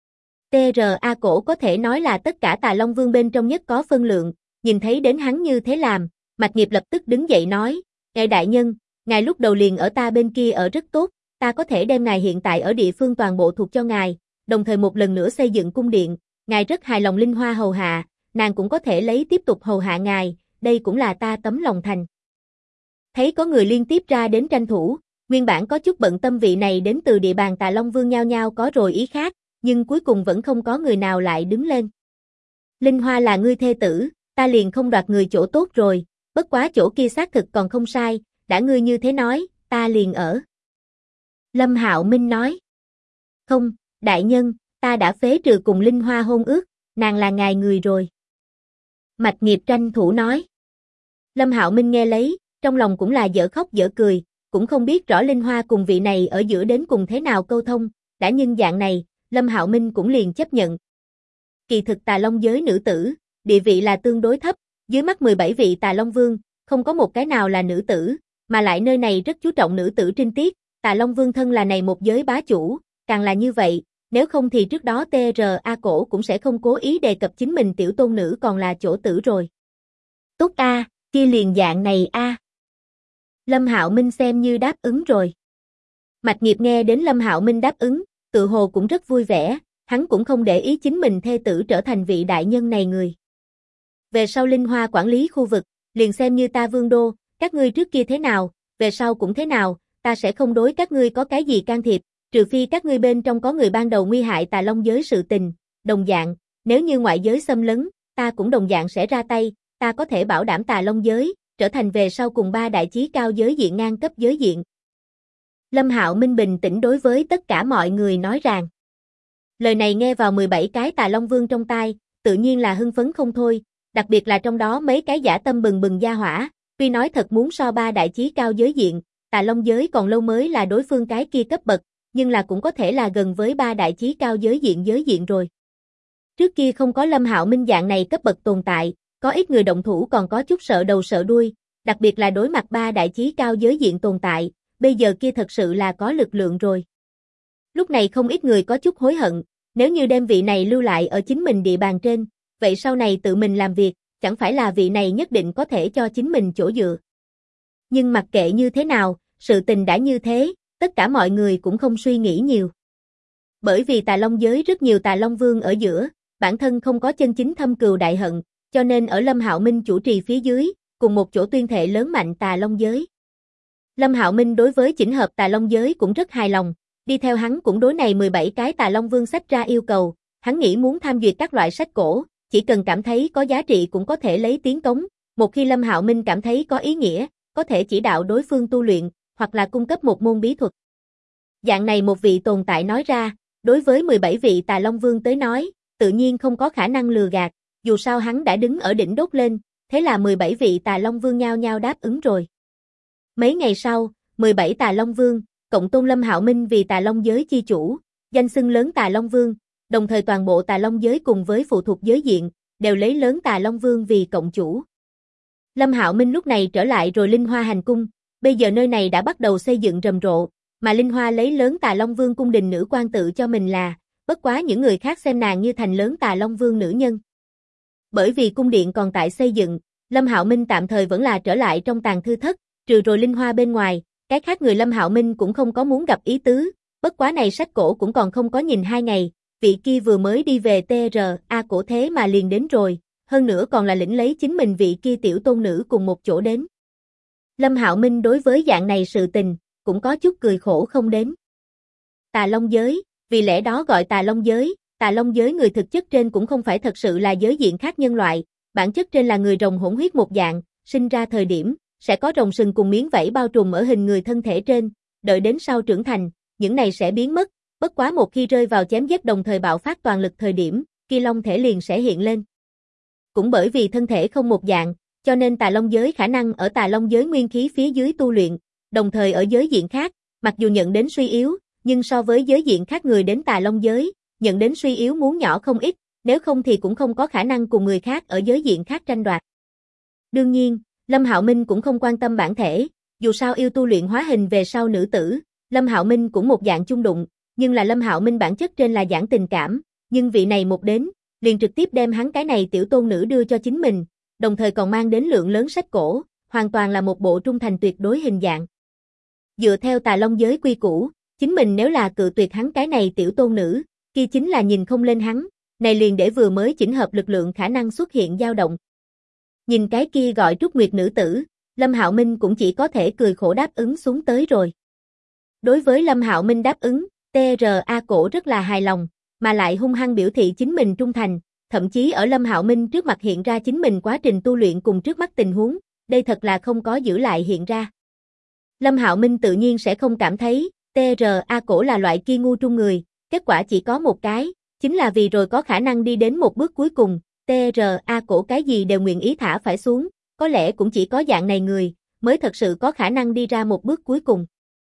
TRA cổ có thể nói là tất cả Tà Long Vương bên trong nhất có phân lượng, nhìn thấy đến hắn như thế làm, Mạch Nghiệp lập tức đứng dậy nói, ngài đại nhân, ngài lúc đầu liền ở ta bên kia ở rất tốt, ta có thể đem ngài hiện tại ở địa phương toàn bộ thuộc cho ngài, đồng thời một lần nữa xây dựng cung điện, ngài rất hài lòng Linh Hoa hầu hạ, nàng cũng có thể lấy tiếp tục hầu hạ ngài, đây cũng là ta tấm lòng thành. Thấy có người liên tiếp ra đến tranh thủ, nguyên bản có chút bận tâm vị này đến từ địa bàn Tà Long Vương nhao nhao có rồi ý khác, nhưng cuối cùng vẫn không có người nào lại đứng lên. Linh Hoa là ngươi thê tử, ta liền không đoạt người chỗ tốt rồi, bất quá chỗ kia xác thực còn không sai, đã ngươi như thế nói, ta liền ở. Lâm Hạo Minh nói. Không, đại nhân, ta đã phế trừ cùng Linh Hoa hôn ước, nàng là ngài người rồi. Mạch Nghiệp tranh thủ nói. Lâm Hạo Minh nghe lấy, trong lòng cũng là dở khóc dở cười, cũng không biết rõ Linh Hoa cùng vị này ở giữa đến cùng thế nào câu thông, đã nhân dạng này, Lâm Hạo Minh cũng liền chấp nhận. Kỳ thực Tà Long giới nữ tử, địa vị là tương đối thấp, dưới mắt 17 vị Tà Long Vương, không có một cái nào là nữ tử, mà lại nơi này rất chú trọng nữ tử trinh tiết, Tà Long Vương thân là này một giới bá chủ, càng là như vậy, nếu không thì trước đó TRA cổ cũng sẽ không cố ý đề cập chính mình tiểu tôn nữ còn là chỗ tử rồi. Tốt a, kia liền dạng này a. Lâm Hạo Minh xem như đáp ứng rồi. Mạch Nghiệp nghe đến Lâm Hạo Minh đáp ứng, tự hồ cũng rất vui vẻ, hắn cũng không để ý chính mình thê tử trở thành vị đại nhân này người. Về sau Linh Hoa quản lý khu vực, liền xem như ta vương đô, các ngươi trước kia thế nào, về sau cũng thế nào, ta sẽ không đối các ngươi có cái gì can thiệp, trừ phi các ngươi bên trong có người ban đầu nguy hại Tà Long giới sự tình, đồng dạng, nếu như ngoại giới xâm lấn, ta cũng đồng dạng sẽ ra tay, ta có thể bảo đảm Tà Long giới trở thành về sau cùng ba đại chí cao giới diện ngang cấp giới diện. Lâm Hạo Minh bình tĩnh đối với tất cả mọi người nói rằng. Lời này nghe vào 17 cái Tà Long Vương trong tai, tự nhiên là hưng phấn không thôi, đặc biệt là trong đó mấy cái dã tâm bừng bừng gia hỏa, tuy nói thật muốn so ba đại chí cao giới diện, Tà Long giới còn lâu mới là đối phương cái kia cấp bậc, nhưng là cũng có thể là gần với ba đại chí cao giới diện rồi. Trước kia không có Lâm Hạo Minh dạng này cấp bậc tồn tại, có ít người động thủ còn có chút sợ đầu sợ đuôi, đặc biệt là đối mặt ba đại chí cao giới diện tồn tại, bây giờ kia thật sự là có lực lượng rồi. Lúc này không ít người có chút hối hận, nếu như đem vị này lưu lại ở chính mình địa bàn trên, vậy sau này tự mình làm việc, chẳng phải là vị này nhất định có thể cho chính mình chỗ dựa. Nhưng mặc kệ như thế nào, sự tình đã như thế, tất cả mọi người cũng không suy nghĩ nhiều. Bởi vì Tà Long giới rất nhiều Tà Long Vương ở giữa, bản thân không có chân chính thâm cừu đại hận, cho nên ở Lâm Hạo Minh chủ trì phía dưới, cùng một chỗ tuyên thệ lớn mạnh Tà Long giới. Lâm Hạo Minh đối với chỉnh hợp Tà Long giới cũng rất hài lòng, đi theo hắn cũng đối này 17 cái Tà Long Vương sách ra yêu cầu, hắn nghĩ muốn tham duyệt các loại sách cổ, chỉ cần cảm thấy có giá trị cũng có thể lấy tiếng cống, một khi Lâm Hạo Minh cảm thấy có ý nghĩa, có thể chỉ đạo đối phương tu luyện, hoặc là cung cấp một môn bí thuật. Dạng này một vị tồn tại nói ra, đối với 17 vị Tà Long Vương tới nói, tự nhiên không có khả năng lừa gạt, dù sao hắn đã đứng ở đỉnh đốt lên, thế là 17 vị Tà Long Vương nhao nhao đáp ứng rồi. Mấy ngày sau, 17 Tà Long Vương, cộng tôn Lâm Hạo Minh vì Tà Long giới chi chủ, danh xưng lớn Tà Long Vương, đồng thời toàn bộ Tà Long giới cùng với phụ thuộc giới diện, đều lấy lớn Tà Long Vương vì cộng chủ. Lâm Hạo Minh lúc này trở lại rồi Linh Hoa hành cung, bây giờ nơi này đã bắt đầu xây dựng rầm rộ, mà Linh Hoa lấy lớn Tà Long Vương cung đình nữ quan tự cho mình là bất quá những người khác xem nàng như thành lớn Tà Long Vương nữ nhân. Bởi vì cung điện còn tại xây dựng, Lâm Hạo Minh tạm thời vẫn là trở lại trong tàng thư thất, trừ rồi Linh Hoa bên ngoài, cái khác người Lâm Hạo Minh cũng không có muốn gặp ý tứ, bất quá này sách cổ cũng còn không có nhìn 2 ngày, vị kia vừa mới đi về TRA cổ thế mà liền đến rồi, hơn nữa còn là lĩnh lấy chính mình vị kia tiểu tôn nữ cùng một chỗ đến. Lâm Hạo Minh đối với dạng này sự tình, cũng có chút cười khổ không đến. Tà Long giới, vì lẽ đó gọi Tà Long giới người thực chất trên cũng không phải thật sự là giới diện khác nhân loại, bản chất trên là người rồng hỗn huyết một dạng, sinh ra thời điểm, sẽ có rồng sừng cùng miếng vảy bao trùm ở hình người thân thể trên, đợi đến sau trưởng thành, những này sẽ biến mất, bất quá một khi rơi vào chém giết đồng thời bạo phát toàn lực thời điểm, kia long thể liền sẽ hiện lên. Cũng bởi vì thân thể không một dạng, cho nên Tà Long giới khả năng ở Tà Long giới nguyên khí phía dưới tu luyện, đồng thời ở giới diện khác, mặc dù nhận đến suy yếu, nhưng so với giới diện khác người đến Tà Long giới, nhận đến suy yếu muốn nhỏ không ít, nếu không thì cũng không có khả năng cùng người khác ở giới diện khác tranh đoạt. Đương nhiên, Lâm Hạo Minh cũng không quan tâm bản thể, dù sao yêu tu luyện hóa hình về sau nữ tử, Lâm Hạo Minh cũng một dạng chung đụng, nhưng là Lâm Hạo Minh bản chất trên là giảng tình cảm, nhưng vị này một đến, liền trực tiếp đem hắn cái này tiểu tôn nữ đưa cho chính mình, đồng thời còn mang đến lượng lớn sách cổ, hoàn toàn là một bộ trung thành tuyệt đối hình dạng. Dựa theo Tà Long giới quy củ, chính mình nếu là cự tuyệt hắn cái này tiểu tôn nữ, kia chính là nhìn không lên hắn, này liền để vừa mới chỉnh hợp lực lượng khả năng xuất hiện dao động. Nhìn cái kia gọi Trúc Nguyệt nữ tử, Lâm Hạo Minh cũng chỉ có thể cười khổ đáp ứng xuống tới rồi. Đối với Lâm Hạo Minh đáp ứng, TRA cổ rất là hài lòng, mà lại hung hăng biểu thị chính mình trung thành, thậm chí ở Lâm Hạo Minh trước mặt hiện ra chính mình quá trình tu luyện cùng trước mắt tình huống, đây thật là không có giữ lại hiện ra. Lâm Hạo Minh tự nhiên sẽ không cảm thấy, TRA cổ là loại kia ngu trung người, kết quả chỉ có một cái, chính là vì rồi có khả năng đi đến một bước cuối cùng, TRA cổ cái gì đều nguyện ý thả phải xuống, có lẽ cũng chỉ có dạng này người, mới thật sự có khả năng đi ra một bước cuối cùng.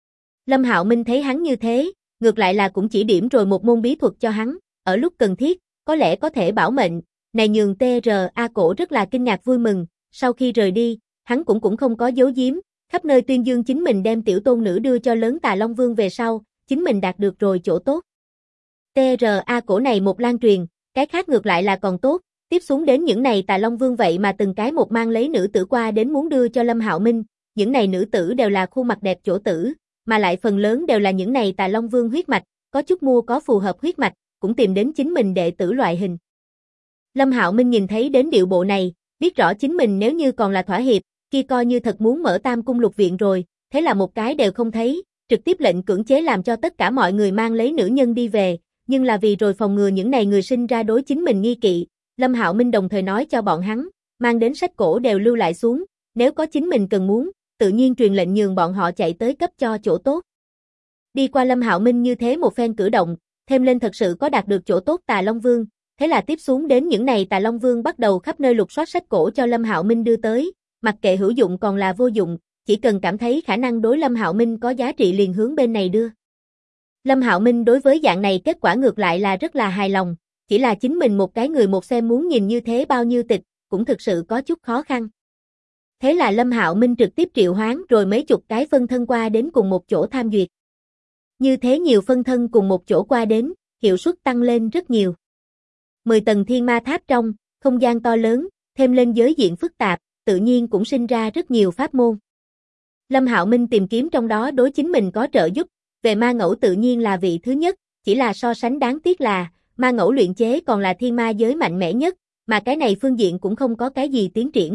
Lâm Hạo Minh thấy hắn như thế, ngược lại là cũng chỉ điểm rồi một môn bí thuật cho hắn, ở lúc cần thiết, có lẽ có thể bảo mệnh, này nhường TRA cổ rất là kinh ngạc vui mừng, sau khi rời đi, hắn cũng không có giấu giếm, khắp nơi tuyên dương chính mình đem tiểu tôn nữ đưa cho lớn Tà Long Vương về sau, chính mình đạt được rồi chỗ tốt. TRA cổ này một lan truyền, cái khác ngược lại là còn tốt, tiếp xuống đến những này Tà Long Vương vậy mà từng cái một mang lấy nữ tử qua đến muốn đưa cho Lâm Hạo Minh, những này nữ tử đều là khuôn mặt đẹp chỗ tử, mà lại phần lớn đều là những này Tà Long Vương huyết mạch, có chút mua có phù hợp huyết mạch, cũng tìm đến chính mình đệ tử loại hình. Lâm Hạo Minh nhìn thấy đến điệu bộ này, biết rõ chính mình nếu như còn là thỏa hiệp, kia coi như thật muốn mở Tam Cung Lục Viện rồi, thế là một cái đều không thấy, trực tiếp lệnh cưỡng chế làm cho tất cả mọi người mang lấy nữ nhân đi về, nhưng là vì rồi phòng ngừa những này người sinh ra đối chính mình nghi kỵ, Lâm Hạo Minh đồng thời nói cho bọn hắn, mang đến sách cổ đều lưu lại xuống, nếu có chính mình cần muốn, tự nhiên truyền lệnh nhường bọn họ chạy tới cấp cho chỗ tốt. Đi qua Lâm Hạo Minh như thế một phen cử động, thêm lên thật sự có đạt được chỗ tốt Tà Long Vương, thế là tiếp xuống đến những này Tà Long Vương bắt đầu khắp nơi lục soát sách cổ cho Lâm Hạo Minh đưa tới, mặc kệ hữu dụng còn là vô dụng, chỉ cần cảm thấy khả năng đối Lâm Hạo Minh có giá trị liền hướng bên này đưa. Lâm Hạo Minh đối với dạng này kết quả ngược lại là rất là hài lòng, chỉ là chính mình một cái người một xem muốn nhìn như thế bao nhiêu tịch, cũng thực sự có chút khó khăn. Thế là Lâm Hạo Minh trực tiếp triệu hoán rồi mấy chục cái phân thân qua đến cùng một chỗ tham duyệt. Như thế nhiều phân thân cùng một chỗ qua đến, hiệu suất tăng lên rất nhiều. 10 tầng thiên ma tháp trong, không gian to lớn, thêm lên giới diện phức tạp, tự nhiên cũng sinh ra rất nhiều pháp môn. Lâm Hạo Minh tìm kiếm trong đó đối chính mình có trợ giúp, về ma ngẫu tự nhiên là vị thứ nhất, chỉ là so sánh đáng tiếc là, ma ngẫu luyện chế còn là thiên ma giới mạnh mẽ nhất, mà cái này phương diện cũng không có cái gì tiến triển.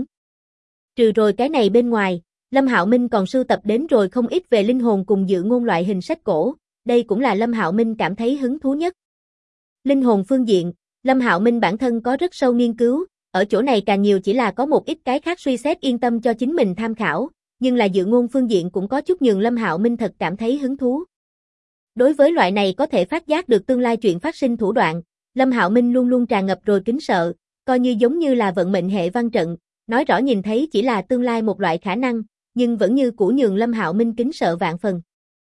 Trừ rồi cái này bên ngoài, Lâm Hạo Minh còn sưu tập đến rồi không ít về linh hồn cùng dự ngôn loại hình sách cổ, đây cũng là Lâm Hạo Minh cảm thấy hứng thú nhất. Linh hồn phương diện, Lâm Hạo Minh bản thân có rất sâu nghiên cứu, ở chỗ này càng nhiều chỉ là có một ít cái khác suy xét yên tâm cho chính mình tham khảo, nhưng là dự ngôn phương diện cũng có chút nhường Lâm Hạo Minh thật cảm thấy hứng thú. Đối với loại này có thể phát giác được tương lai chuyện phát sinh thủ đoạn, Lâm Hạo Minh luôn luôn tràn ngập rồi kính sợ, coi như giống như là vận mệnh hệ văn trận, nói rõ nhìn thấy chỉ là tương lai một loại khả năng, nhưng vẫn như cũ nhường Lâm Hạo Minh kính sợ vạn phần.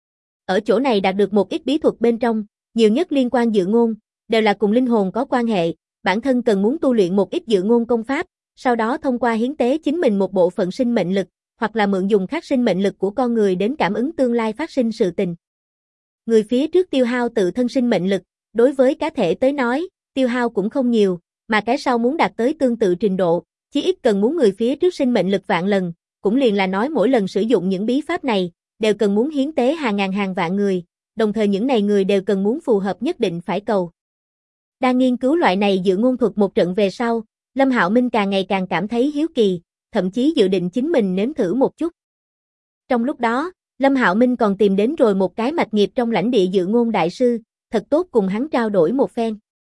Ở chỗ này đạt được một ít bí thuật bên trong, nhiều nhất liên quan dự ngôn, đều là cùng linh hồn có quan hệ, bản thân cần muốn tu luyện một ít dự ngôn công pháp, sau đó thông qua hiến tế chính mình một bộ phận sinh mệnh lực, hoặc là mượn dùng khác sinh mệnh lực của con người đến cảm ứng tương lai phát sinh sự tình. Người phía trước tiêu hao tự thân sinh mệnh lực, Đối với cá thể tới nói, tiêu hao cũng không nhiều, mà cái sau muốn đạt tới tương tự trình độ, chí ít cần muốn người phía trước sinh mệnh lực vạn lần, cũng liền là nói mỗi lần sử dụng những bí pháp này, đều cần muốn hiến tế hàng ngàn hàng vạn người, đồng thời những này người đều cần muốn phù hợp nhất định phải cầu. Đang nghiên cứu loại này dự ngôn thuật một trận về sau, Lâm Hạo Minh càng ngày càng cảm thấy hiếu kỳ, thậm chí dự định chính mình nếm thử một chút. Trong lúc đó, Lâm Hạo Minh còn tìm đến rồi một cái mạch nghiệp trong lãnh địa dự ngôn đại sư, thật tốt cùng hắn trao đổi một phen.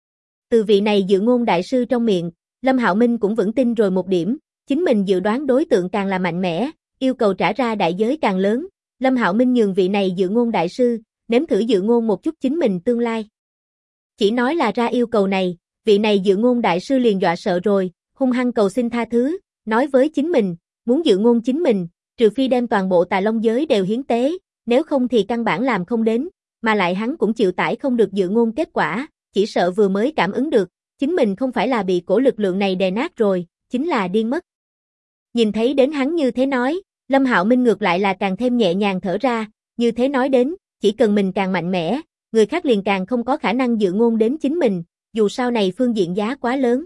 Từ vị này dự ngôn đại sư trong miệng, Lâm Hạo Minh cũng vững tin rồi một điểm, chính mình dự đoán đối tượng càng là mạnh mẽ, yêu cầu trả ra đại giới càng lớn. Lâm Hạo Minh nhường vị này dự ngôn đại sư, nếm thử dự ngôn một chút chính mình tương lai. Chỉ nói là ra yêu cầu này, vị này dự ngôn đại sư liền dọa sợ rồi, hung hăng cầu xin tha thứ, nói với chính mình, muốn dự ngôn chính mình, trừ phi đem toàn bộ Tà Long giới đều hiến tế, nếu không thì căn bản làm không đến, mà lại hắn cũng chịu tải không được dự ngôn kết quả, chỉ sợ vừa mới cảm ứng được, chính mình không phải là bị cổ lực lượng này đè nát rồi, chính là điên mất. Nhìn thấy đến hắn như thế nói, Lâm Hạo Minh ngược lại là càng thêm nhẹ nhàng thở ra, như thế nói đến, chỉ cần mình càng mạnh mẽ, người khác liền càng không có khả năng dự ngôn đến chính mình, dù sau này phương diện giá quá lớn.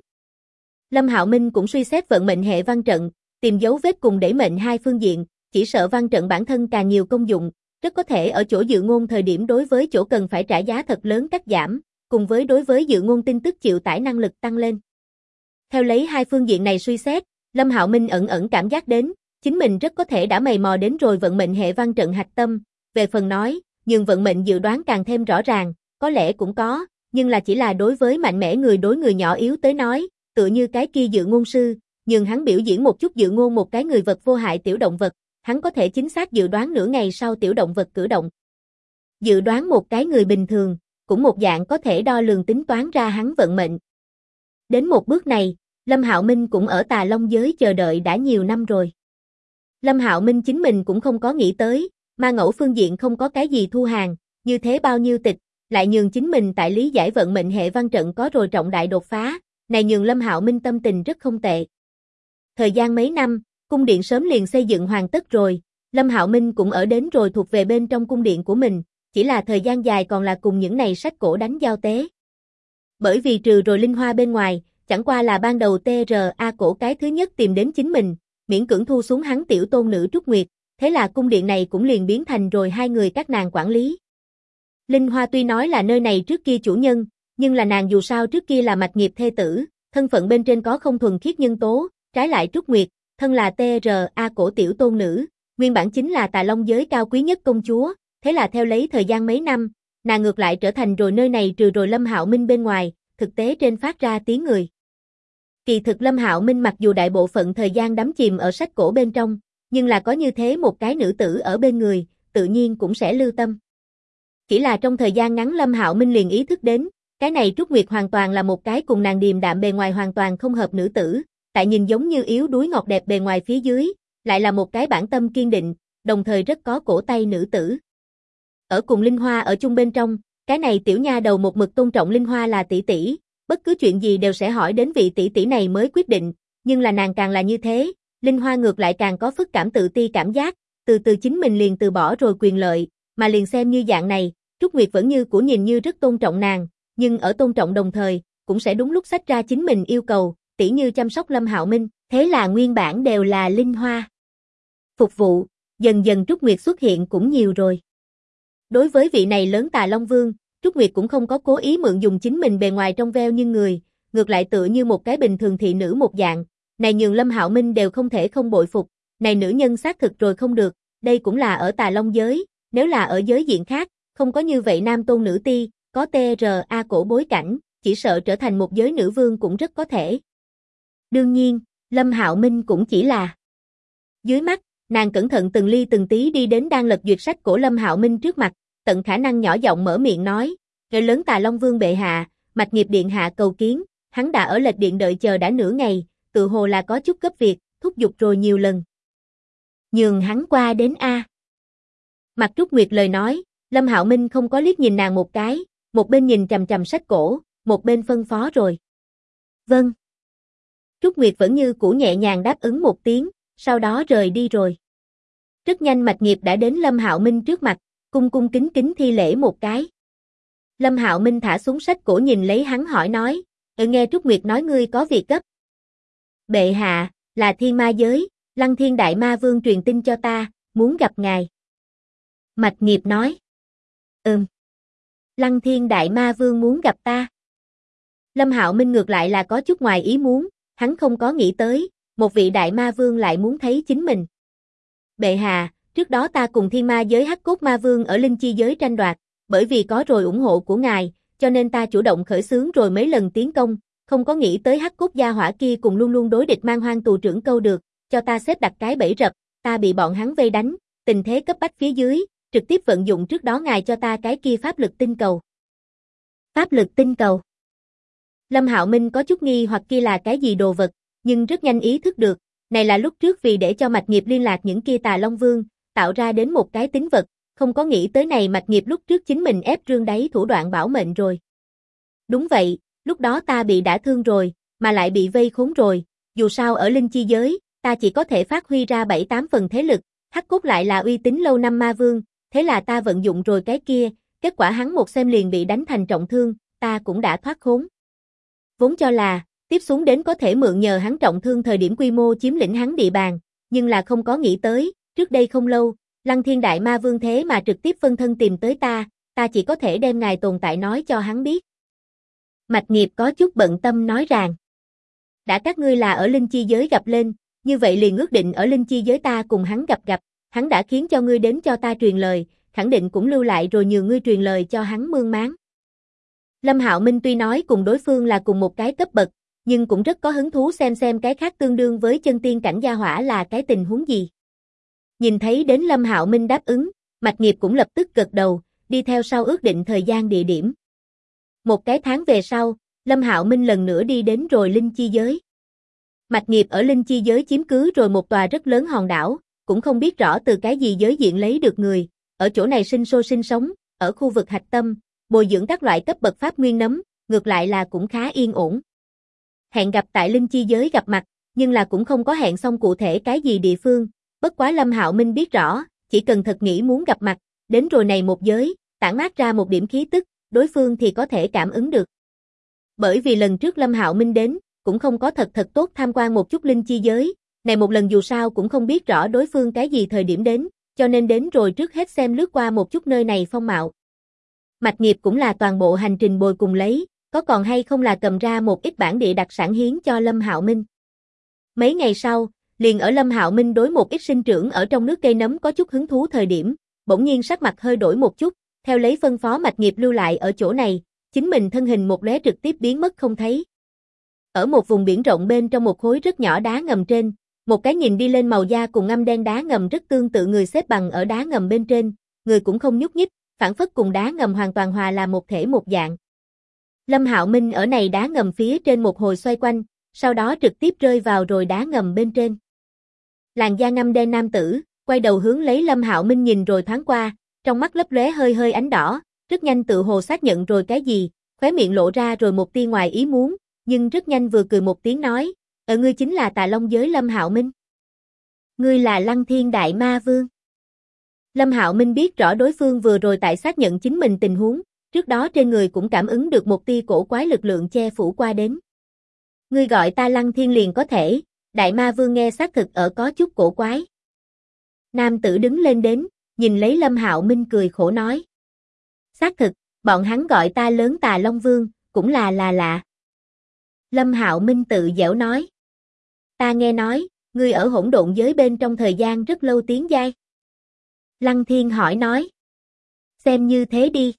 Lâm Hạo Minh cũng suy xét vận mệnh hệ văn trận, tìm dấu vết cùng đẩy mệnh hai phương diện, chỉ sợ văn trận bản thân càng nhiều công dụng, rất có thể ở chỗ dự ngôn thời điểm đối với chỗ cần phải trả giá thật lớn cắt giảm, cùng với đối với dự ngôn tin tức chịu tải năng lực tăng lên. Theo lấy hai phương diện này suy xét, Lâm Hạo Minh ẩn ẩn cảm giác đến, chính mình rất có thể đã mày mò đến rồi vận mệnh hệ văn trận hạch tâm, về phần nói, nhưng vận mệnh dự đoán càng thêm rõ ràng, có lẽ cũng có, nhưng là chỉ là đối với mạnh mẽ người đối người nhỏ yếu tới nói, tựa như cái kia dự ngôn sư, nhưng hắn biểu diễn một chút dự ngôn một cái người vật vô hại tiểu động vật, hắn có thể chính xác dự đoán nửa ngày sau tiểu động vật cử động. Dự đoán một cái người bình thường, cũng một dạng có thể đo lường tính toán ra hắn vận mệnh. Đến một bước này, Lâm Hạo Minh cũng ở Tà Long giới chờ đợi đã nhiều năm rồi. Lâm Hạo Minh chính mình cũng không có nghĩ tới, ma ngẫu phương diện không có cái gì thu hàng, như thế bao nhiêu tịch, lại nhường chính mình tại lý giải vận mệnh hệ văn trận có rồi trọng đại đột phá, này nhường Lâm Hạo Minh tâm tình rất không tệ. Thời gian mấy năm, cung điện sớm liền xây dựng hoàn tất rồi, Lâm Hạo Minh cũng ở đến rồi thuộc về bên trong cung điện của mình, chỉ là thời gian dài còn là cùng những này sách cổ đánh giao tế. Bởi vì trừ rồi Linh Hoa bên ngoài, chẳng qua là ban đầu TRA cổ cái thứ nhất tìm đến chính mình, miễn cưỡng thu xuống hắn tiểu tôn nữ Trúc Nguyệt, thế là cung điện này cũng liền biến thành rồi hai người các nàng quản lý. Linh Hoa tuy nói là nơi này trước kia chủ nhân, nhưng là nàng dù sao trước kia là mạch nghiệp thê tử, thân phận bên trên có không thuần khiết nhân tố, trái lại Trúc Nguyệt, thân là TRA cổ tiểu tôn nữ, nguyên bản chính là Tà Long giới cao quý nhất công chúa, thế là theo lấy thời gian mấy năm, nàng ngược lại trở thành rồi nơi này trừ rồi Lâm Hạo Minh bên ngoài, thực tế trên phát ra tiếng người. Kỳ thực Lâm Hạo Minh mặc dù đại bộ phận thời gian đắm chìm ở sách cổ bên trong, nhưng là có như thế một cái nữ tử ở bên người, tự nhiên cũng sẽ lưu tâm. Chỉ là trong thời gian ngắn Lâm Hạo Minh liền ý thức đến, cái này Trúc Nguyệt hoàn toàn là một cái cùng nàng điềm đạm bề ngoài hoàn toàn không hợp nữ tử, tại nhìn giống như yếu đuối ngọt đẹp bề ngoài phía dưới, lại là một cái bản tâm kiên định, đồng thời rất có cổ tay nữ tử. Ở cùng Linh Hoa ở chung bên trong, cái này tiểu nha đầu một mực tôn trọng Linh Hoa là tỷ tỷ, bất cứ chuyện gì đều sẽ hỏi đến vị tỷ tỷ này mới quyết định, nhưng là nàng càng là như thế, Linh Hoa ngược lại càng có phức cảm tự ti cảm giác, từ từ chính mình liền từ bỏ rồi quyền lợi, mà liền xem như dạng này, Trúc Nguyệt vẫn như của nhìn như rất tôn trọng nàng, nhưng ở tôn trọng đồng thời, cũng sẽ đúng lúc xách ra chính mình yêu cầu, tỉ như chăm sóc Lâm Hạo Minh, thế là nguyên bản đều là Linh Hoa phục vụ, dần dần Trúc Nguyệt xuất hiện cũng nhiều rồi. Đối với vị này lớn Tà Long Vương, Trúc Nguyệt cũng không có cố ý mượn dùng chính mình bề ngoài trong veo như người, ngược lại tựa như một cái bình thường thị nữ một dạng, này nhường Lâm Hạo Minh đều không thể không bội phục, này nữ nhân xác thực rồi không được, đây cũng là ở Tà Long giới, nếu là ở giới diện khác, không có như vậy nam tôn nữ ti, có TRA cổ bối cảnh, chỉ sợ trở thành một giới nữ vương cũng rất có thể. Đương nhiên, Lâm Hạo Minh cũng chỉ là dưới mắt, nàng cẩn thận từng ly từng tí đi đến đang lật duyệt sách của Lâm Hạo Minh trước mặt, tận khả năng nhỏ giọng mở miệng nói, người lớn Tà Long Vương bệ hạ, mạch nghiệp điện hạ cầu kiến, hắn đã ở lệch điện đợi chờ đã nửa ngày, tự hồ là có chút gấp việc, thúc giục rồi nhiều lần. Nhường hắn qua đến a. Mặt Trúc Nguyệt lời nói, Lâm Hạo Minh không có liếc nhìn nàng một cái, một bên nhìn chằm chằm sách cổ, một bên phân phó rồi. Vâng. Trúc Nguyệt vẫn như cũ nhẹ nhàng đáp ứng một tiếng, sau đó rời đi rồi. Rất nhanh mạch nghiệp đã đến Lâm Hạo Minh trước mặt, cung cung kính kính thi lễ một cái. Lâm Hạo Minh thả xuống sách cổ nhìn lấy hắn hỏi nói, nghe Trúc Nguyệt nói ngươi có việc gấp. Bệ hạ, là thiên ma giới, Lăng Thiên Đại Ma Vương truyền tin cho ta, muốn gặp ngài. Mạch Nghiệp nói. Lăng Thiên Đại Ma Vương muốn gặp ta. Lâm Hạo Minh ngược lại là có chút ngoài ý muốn, hắn không có nghĩ tới, một vị Đại Ma Vương lại muốn thấy chính mình. Bệ hạ, trước đó ta cùng thiên ma giới Hắc Cốt Ma Vương ở Linh Chi giới tranh đoạt, bởi vì có rồi ủng hộ của ngài, cho nên ta chủ động khởi xướng rồi mấy lần tiến công, không có nghĩ tới Hắc Cốt gia hỏa kia cùng luôn luôn đối địch Man Hoang tù trưởng câu được, cho ta xếp đặt cái bẫy rập, ta bị bọn hắn vây đánh, tình thế cấp bách phía dưới, trực tiếp vận dụng trước đó ngài cho ta cái kia pháp lực tinh cầu. Pháp lực tinh cầu. Lâm Hạo Minh có chút nghi hoặc kia là cái gì đồ vật, nhưng rất nhanh ý thức được, này là lúc trước vì để cho Mạch Nghiệp liên lạc những kia Tà Long Vương, tạo ra đến một cái tín vật, không có nghĩ tới này Mạch Nghiệp lúc trước chính mình ép rương đáy thủ đoạn bảo mệnh rồi. Đúng vậy, lúc đó ta bị đả thương rồi, mà lại bị vây khốn rồi, dù sao ở Linh Chi giới, ta chỉ có thể phát huy ra 7-8 phần thế lực, Hắc Cốt lại là uy tín lâu năm ma vương, thế là ta vận dụng rồi cái kia, kết quả hắn một xem liền bị đánh thành trọng thương, ta cũng đã thoát khốn. Vốn cho là, tiếp xuống đến có thể mượn nhờ hắn trọng thương thời điểm quy mô chiếm lĩnh hắn địa bàn, nhưng là không có nghĩ tới, trước đây không lâu, Lăng Thiên Đại Ma Vương thế mà trực tiếp phân thân tìm tới ta chỉ có thể đem ngài tồn tại nói cho hắn biết. Mạch Nghiệp có chút bận tâm nói rằng, đã các ngươi là ở Linh Chi giới gặp lên, như vậy liền ước định ở Linh Chi giới ta cùng hắn gặp, hắn đã khiến cho ngươi đến cho ta truyền lời, khẳng định cũng lưu lại rồi nhờ ngươi truyền lời cho hắn mương máng. Lâm Hạo Minh tuy nói cùng đối phương là cùng một cái cấp bậc, nhưng cũng rất có hứng thú xem cái khác tương đương với chân tiên cảnh gia hỏa là cái tình huống gì. Nhìn thấy đến Lâm Hạo Minh đáp ứng, Mạch Nghiệp cũng lập tức gật đầu, đi theo sau ước định thời gian địa điểm. Một cái tháng về sau, Lâm Hạo Minh lần nữa đi đến rồi Linh Chi giới. Mạch Nghiệp ở Linh Chi giới chiếm cứ rồi một tòa rất lớn hòn đảo, cũng không biết rõ từ cái gì giới diện lấy được người, ở chỗ này sinh sống, ở khu vực hạch tâm, bồi dưỡng các loại cấp bậc pháp nguyên nấm, ngược lại là cũng khá yên ổn. Hẹn gặp tại Linh Chi giới gặp mặt, nhưng là cũng không có hẹn xong cụ thể cái gì địa phương, bất quá Lâm Hạo Minh biết rõ, chỉ cần thật nghĩ muốn gặp mặt, đến rồi này một giới, tản mát ra một điểm khí tức, đối phương thì có thể cảm ứng được. Bởi vì lần trước Lâm Hạo Minh đến, cũng không có thật tốt tham quan một chút Linh Chi giới, này một lần dù sao cũng không biết rõ đối phương cái gì thời điểm đến, cho nên đến rồi trước hết xem lướt qua một chút nơi này phong mạo. Mạch Nghiệp cũng là toàn bộ hành trình bồi cùng lấy, có còn hay không là cầm ra một ít bản địa đặc sản hiến cho Lâm Hạo Minh. Mấy ngày sau, liền ở Lâm Hạo Minh đối một ít sinh trưởng ở trong nước cây nấm có chút hứng thú thời điểm, bỗng nhiên sắc mặt hơi đổi một chút, theo lấy phân phó Mạch Nghiệp lưu lại ở chỗ này, chính mình thân hình một lóe trực tiếp biến mất không thấy. Ở một vùng biển rộng bên trong một khối rất nhỏ đá ngầm trên, một cái nhìn đi lên màu da cùng ngăm đen đá ngầm rất tương tự người xếp bằng ở đá ngầm bên trên, người cũng không nhúc nhích, phản phất cùng đá ngầm hoàn toàn hòa là một thể một dạng. Lâm Hạo Minh ở này đá ngầm phía trên một hồi xoay quanh, sau đó trực tiếp rơi vào rồi đá ngầm bên trên. Làn da ngăm đen nam tử, quay đầu hướng lấy Lâm Hạo Minh nhìn rồi thoáng qua, trong mắt lấp lóe hơi ánh đỏ, rất nhanh tự hồ xác nhận rồi cái gì, khóe miệng lộ ra rồi một tia ngoài ý muốn, nhưng rất nhanh vừa cười một tiếng nói, ngươi chính là Tà Long giới Lâm Hạo Minh. Ngươi là Lăng Thiên Đại Ma Vương. Lâm Hạo Minh biết rõ đối phương vừa rồi tại xác nhận chính mình tình huống, trước đó trên người cũng cảm ứng được một tia cổ quái lực lượng che phủ qua đến. Ngươi gọi ta Lăng Thiên liền có thể, Đại Ma Vương nghe xác thực ở có chút cổ quái. Nam tử đứng lên đến, nhìn lấy Lâm Hạo Minh cười khổ nói. Xác thực, bọn hắn gọi ta lớn Tà Long Vương, cũng là lạ. Lâm Hạo Minh tự giễu nói. Ta nghe nói, ngươi ở hỗn độn giới bên trong thời gian rất lâu tiến giai. Lăng Thiên hỏi nói. Xem như thế đi.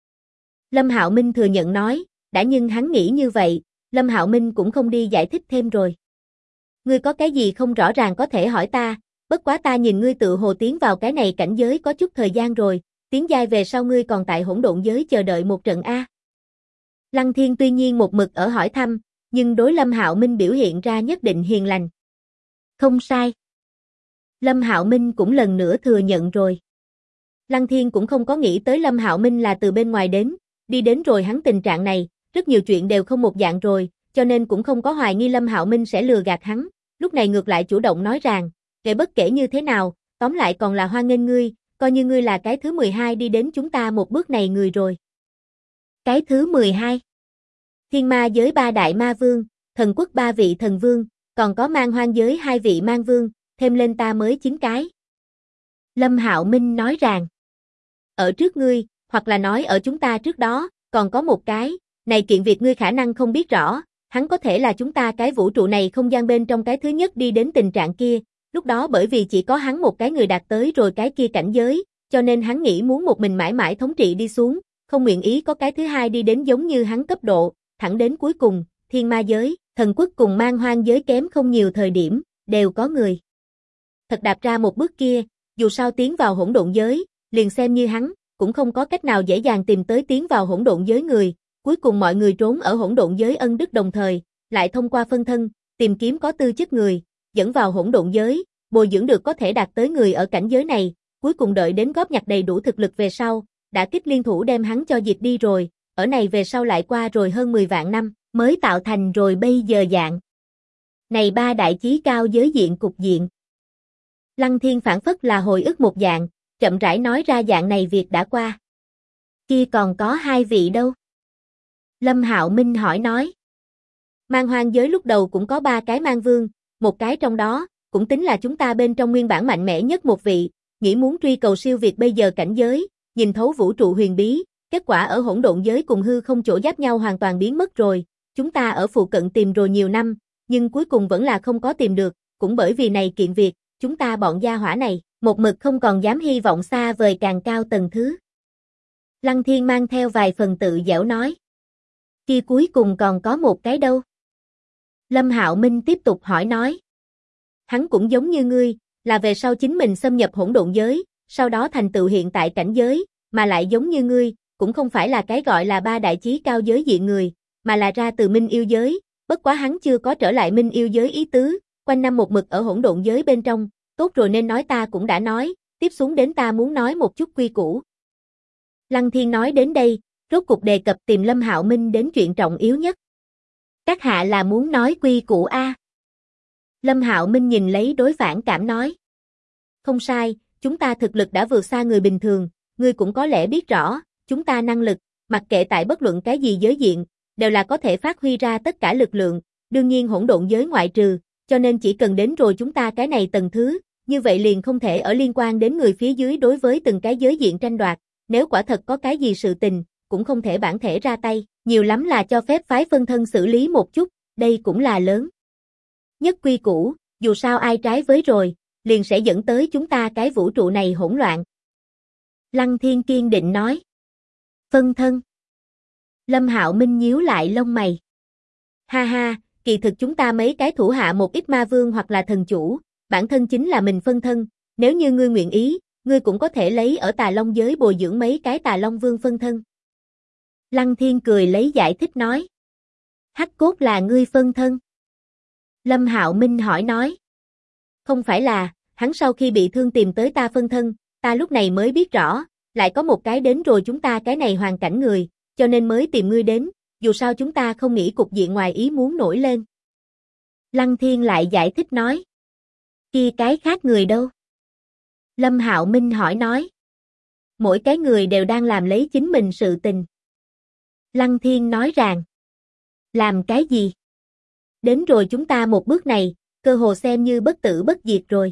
Lâm Hạo Minh thừa nhận nói, đã nhưng hắn nghĩ như vậy, Lâm Hạo Minh cũng không đi giải thích thêm rồi. Ngươi có cái gì không rõ ràng có thể hỏi ta, bất quá ta nhìn ngươi tự hồ tiến vào cái này cảnh giới có chút thời gian rồi, tiến giai về sau ngươi còn tại hỗn độn giới chờ đợi một trận A. Lăng Thiên tuy nhiên một mực ở hỏi thăm, nhưng đối Lâm Hạo Minh biểu hiện ra nhất định hiền lành. Không sai. Lâm Hạo Minh cũng lần nữa thừa nhận rồi. Lăng Thiên cũng không có nghĩ tới Lâm Hạo Minh là từ bên ngoài đến, đi đến rồi hắn tình trạng này, rất nhiều chuyện đều không một dạng rồi, cho nên cũng không có hoài nghi Lâm Hạo Minh sẽ lừa gạt hắn, lúc này ngược lại chủ động nói rằng, kể bất kể như thế nào, tóm lại còn là hoan nghênh ngươi, coi như ngươi là cái thứ 12 đi đến chúng ta một bước này người rồi. Cái thứ 12. Thiên ma giới 3 đại ma vương, thần quốc 3 vị thần vương, còn có man hoang giới 2 vị man vương, thêm lên ta mới 9 cái. Lâm Hạo Minh nói rằng, ở trước ngươi, hoặc là nói ở chúng ta trước đó, còn có một cái, này kiện việc ngươi khả năng không biết rõ, hắn có thể là chúng ta cái vũ trụ này không gian bên trong cái thứ nhất đi đến tình trạng kia, lúc đó bởi vì chỉ có hắn một cái người đạt tới rồi cái kia cảnh giới, cho nên hắn nghĩ muốn một mình mãi mãi thống trị đi xuống, không nguyện ý có cái thứ hai đi đến giống như hắn cấp độ, thẳng đến cuối cùng, thiên ma giới, thần quốc cùng man hoang giới kém không nhiều thời điểm, đều có người. Thật đạp ra một bước kia, dù sao tiến vào hỗn độn giới, liền xem như hắn, cũng không có cách nào dễ dàng tìm tới tiến vào hỗn độn giới người, cuối cùng mọi người trốn ở hỗn độn giới ân đức đồng thời, lại thông qua phân thân, tìm kiếm có tư chất người, dẫn vào hỗn độn giới, bồi dưỡng được có thể đạt tới người ở cảnh giới này, cuối cùng đợi đến góp nhặt đầy đủ thực lực về sau, đã kích liên thủ đem hắn cho diệt đi rồi, ở này về sau lại qua rồi hơn 10 vạn năm, mới tạo thành rồi bây giờ dạng. Này 3 đại chí cao giới diện cục diện. Lăng Thiên phản phất là hồi ức một dạng, chậm rãi nói ra dạng này việc đã qua. Kia còn có 2 vị đâu? Lâm Hạo Minh hỏi nói. Man hoang giới lúc đầu cũng có 3 cái man vương, một cái trong đó, cũng tính là chúng ta bên trong nguyên bản mạnh mẽ nhất một vị, nghĩ muốn truy cầu siêu việt bây giờ cảnh giới, nhìn thấu vũ trụ huyền bí, kết quả ở hỗn độn giới cùng hư không chỗ giáp nhau hoàn toàn biến mất rồi, chúng ta ở phụ cận tìm rồi nhiều năm, nhưng cuối cùng vẫn là không có tìm được, cũng bởi vì này kiện việc, chúng ta bọn gia hỏa này, một mực không còn dám hy vọng xa vời càng cao tầng thứ. Lăng Thiên mang theo vài phần tự giễu nói. Kia cuối cùng còn có một cái đâu? Lâm Hạo Minh tiếp tục hỏi nói. Hắn cũng giống như ngươi, là về sau chính mình xâm nhập hỗn độn giới, sau đó thành tựu hiện tại cảnh giới, mà lại giống như ngươi, cũng không phải là cái gọi là 3 đại chí cao giới diện người, mà là ra từ Minh yêu giới, bất quá hắn chưa có trở lại Minh yêu giới ý tứ, quanh năm một mực ở hỗn độn giới bên trong, tốt rồi nên nói ta cũng đã nói, tiếp xuống đến ta muốn nói một chút quy củ. Lăng Thiên nói đến đây, rốt cục đề cập tìm Lâm Hạo Minh đến chuyện trọng yếu nhất. Các hạ là muốn nói quy củ a? Lâm Hạo Minh nhìn lấy đối phản cảm nói. Không sai, chúng ta thực lực đã vượt xa người bình thường, ngươi cũng có lẽ biết rõ, chúng ta năng lực, mặc kệ tại bất luận cái gì giới diện, đều là có thể phát huy ra tất cả lực lượng, đương nhiên hỗn độn giới ngoại trừ, cho nên chỉ cần đến rồi chúng ta cái này tầng thứ, như vậy liền không thể ở liên quan đến người phía dưới đối với từng cái giới diện tranh đoạt, nếu quả thật có cái gì sự tình, cũng không thể bản thể ra tay, nhiều lắm là cho phép phái phân thân xử lý một chút, đây cũng là lớn. Nhất quy củ, dù sao ai trái với rồi, liền sẽ dẫn tới chúng ta cái vũ trụ này hỗn loạn. Lăng Thiên kiên định nói. Phân thân. Lâm Hạo Minh nhíu lại lông mày. Ha ha, kỳ thực chúng ta mấy cái thủ hạ một ít ma vương hoặc là thần chủ, bản thân chính là mình phân thân, nếu như ngươi nguyện ý, ngươi cũng có thể lấy ở Tà Long giới bồi dưỡng mấy cái Tà Long vương phân thân. Lăng Thiên cười lấy giải thích nói. Hắc cốt là ngươi phân thân. Lâm Hạo Minh hỏi nói. Không phải là, hắn sau khi bị thương tìm tới ta phân thân, ta lúc này mới biết rõ, lại có một cái đến rồi chúng ta cái này hoàn cảnh người, cho nên mới tìm ngươi đến, dù sao chúng ta không nghĩ cục diện ngoài ý muốn nổi lên. Lăng Thiên lại giải thích nói. Kia cái khác người đâu? Lâm Hạo Minh hỏi nói. Mỗi cái người đều đang làm lấy chính mình sự tình. Lăng Thiên nói rằng. Làm cái gì? Đến rồi chúng ta một bước này, cơ hồ xem như bất tử bất diệt rồi.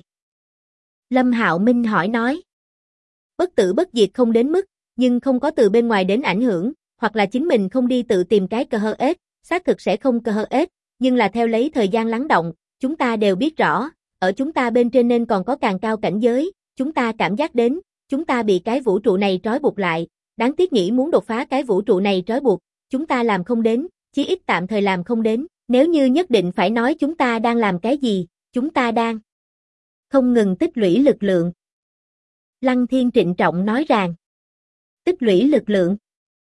Lâm Hạo Minh hỏi nói. Bất tử bất diệt không đến mức, nhưng không có từ bên ngoài đến ảnh hưởng, hoặc là chính mình không đi tự tìm cái cơ hở ếch, xác thực sẽ không cơ hở ếch, nhưng là theo lấy thời gian lắng động, chúng ta đều biết rõ, ở chúng ta bên trên nên còn có càng cao cảnh giới, chúng ta cảm giác đến, chúng ta bị cái vũ trụ này trói buộc lại, đáng tiếc nghĩ muốn đột phá cái vũ trụ này trói buộc, chúng ta làm không đến, chí ít tạm thời làm không đến, nếu như nhất định phải nói chúng ta đang làm cái gì, chúng ta đang không ngừng tích lũy lực lượng. Lăng Thiên trịnh trọng nói rằng, tích lũy lực lượng.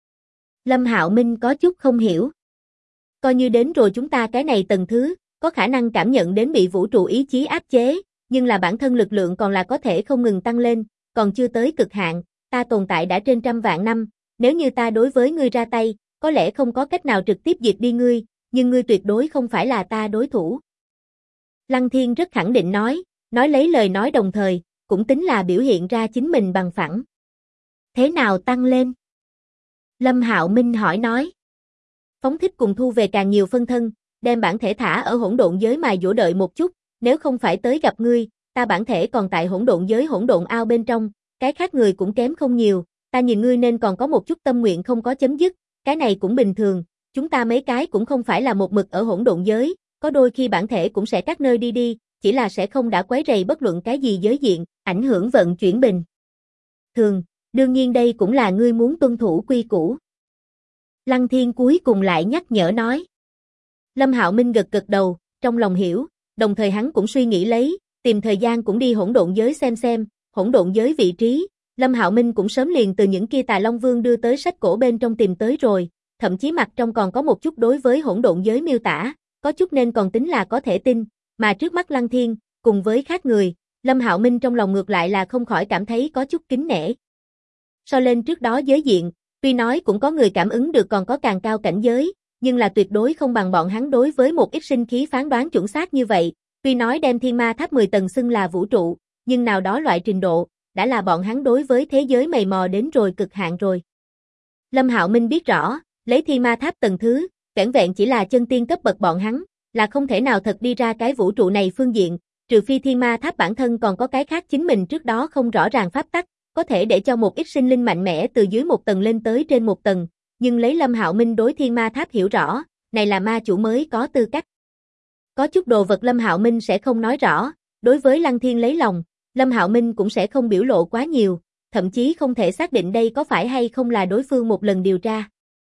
Lâm Hạo Minh có chút không hiểu. Coi như đến rồi chúng ta cái này tầng thứ, có khả năng cảm nhận đến bị vũ trụ ý chí áp chế, nhưng là bản thân lực lượng còn là có thể không ngừng tăng lên, còn chưa tới cực hạn, ta tồn tại đã trên trăm vạn năm, nếu như ta đối với ngươi ra tay, có lẽ không có cách nào trực tiếp diệt đi ngươi, nhưng ngươi tuyệt đối không phải là ta đối thủ. Lăng Thiên rất khẳng định nói lấy lời nói đồng thời, cũng tính là biểu hiện ra chính mình bằng phẳng. Thế nào tăng lên? Lâm Hạo Minh hỏi nói. Phóng thích cùng thu về càng nhiều phân thân, đem bản thể thả ở hỗn độn giới mài dũa đợi một chút, nếu không phải tới gặp ngươi, ta bản thể còn tại hỗn độn giới hỗn độn ao bên trong, cái khác người cũng kém không nhiều, ta nhìn ngươi nên còn có một chút tâm nguyện không có chấm dứt, cái này cũng bình thường, chúng ta mấy cái cũng không phải là một mực ở hỗn độn giới, có đôi khi bản thể cũng sẽ các nơi đi, chỉ là sẽ không đã quấy rầy bất luận cái gì giới diện, ảnh hưởng vận chuyển bình thường, đương nhiên đây cũng là ngươi muốn tuân thủ quy củ. Lăng Thiên cuối cùng lại nhắc nhở nói. Lâm Hạo Minh gật gật đầu, trong lòng hiểu, đồng thời hắn cũng suy nghĩ lấy, tìm thời gian cũng đi hỗn độn giới xem, hỗn độn giới vị trí, Lâm Hạo Minh cũng sớm liền từ những kia Tà Long Vương đưa tới sách cổ bên trong tìm tới rồi, thậm chí mặt trong còn có một chút đối với hỗn độn giới miêu tả, có chút nên còn tính là có thể tin, mà trước mắt Lăng Thiên, cùng với khác người, Lâm Hạo Minh trong lòng ngược lại là không khỏi cảm thấy có chút kính nể. So lên trước đó giới diện, tuy nói cũng có người cảm ứng được còn có càng cao cảnh giới, nhưng là tuyệt đối không bằng bọn hắn đối với một ít sinh khí phán đoán chuẩn xác như vậy, tuy nói đem Thiên Ma Tháp 10 tầng xưng là vũ trụ, nhưng nào đó loại trình độ, đã là bọn hắn đối với thế giới mày mò đến rồi cực hạn rồi. Lâm Hạo Minh biết rõ, lấy Thiên Ma Tháp tầng thứ, vẻn vẹn chỉ là chân tiên cấp bậc bọn hắn, là không thể nào thật đi ra cái vũ trụ này phương diện, trừ phi Thiên Ma Tháp bản thân còn có cái khác chính mình trước đó không rõ ràng pháp tắc, có thể để cho một ít sinh linh mạnh mẽ từ dưới một tầng lên tới trên một tầng, nhưng lấy Lâm Hạo Minh đối Thiên Ma Tháp hiểu rõ, này là ma chủ mới có tư cách. Có chút đồ vật Lâm Hạo Minh sẽ không nói rõ, đối với Lăng Thiên lấy lòng, Lâm Hạo Minh cũng sẽ không biểu lộ quá nhiều, thậm chí không thể xác định đây có phải hay không là đối phương một lần điều tra.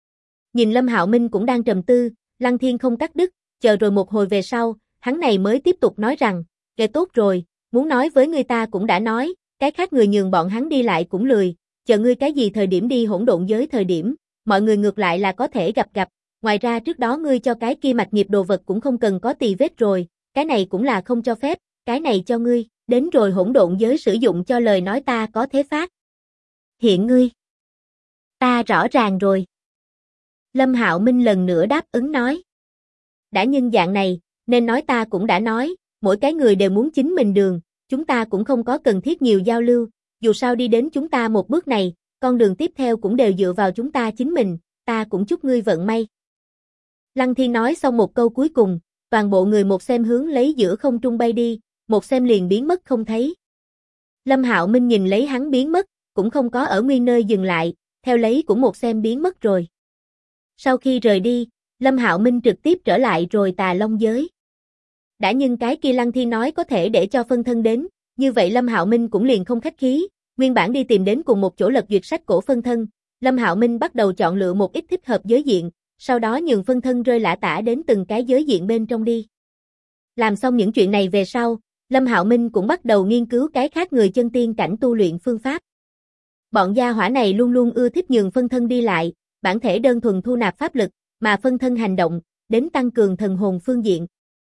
Nhìn Lâm Hạo Minh cũng đang trầm tư, Lăng Thiên không cắt đứt, chờ rồi một hồi về sau, hắn này mới tiếp tục nói rằng, "Kệ tốt rồi, muốn nói với người ta cũng đã nói, cái khác người nhường bọn hắn đi lại cũng lười, chờ ngươi cái gì thời điểm đi hỗn độn giới thời điểm, mọi người ngược lại là có thể gặp, ngoài ra trước đó ngươi cho cái kia mạch nghiệp đồ vật cũng không cần có tì vết rồi, cái này cũng là không cho phép, cái này cho ngươi, đến rồi hỗn độn giới sử dụng cho lời nói ta có thế phát. Hiện ngươi. Ta rõ ràng rồi." Lâm Hạo Minh lần nữa đáp ứng nói. Đã nhân dạng này, nên nói ta cũng đã nói, mỗi cái người đều muốn chính mình đường, chúng ta cũng không có cần thiết nhiều giao lưu, dù sao đi đến chúng ta một bước này, con đường tiếp theo cũng đều dựa vào chúng ta chính mình, ta cũng chúc ngươi vận may. Lăng Thiên nói xong một câu cuối cùng, toàn bộ người một xem hướng lấy giữa không trung bay đi, một xem liền biến mất không thấy. Lâm Hạo Minh nhìn lấy hắn biến mất, cũng không có ở nguyên nơi dừng lại, theo lấy cũng một xem biến mất rồi. Sau khi rời đi, Lâm Hạo Minh trực tiếp trở lại rồi Tà Long giới. Đã nhưng cái kia Lăng Thiên nói có thể để cho phân thân đến, như vậy Lâm Hạo Minh cũng liền không khách khí, nguyên bản đi tìm đến cùng một chỗ lật duyệt sách cổ phân thân, Lâm Hạo Minh bắt đầu chọn lựa một ít thích hợp giới diện, sau đó nhường phân thân rơi lả tả đến từng cái giới diện bên trong đi. Làm xong những chuyện này về sau, Lâm Hạo Minh cũng bắt đầu nghiên cứu cái khác người chân tiên cảnh tu luyện phương pháp. Bọn gia hỏa này luôn luôn ưa thích nhường phân thân đi lại, bản thể đơn thuần thu nạp pháp lực, mà phân thân hành động, đến tăng cường thần hồn phương diện.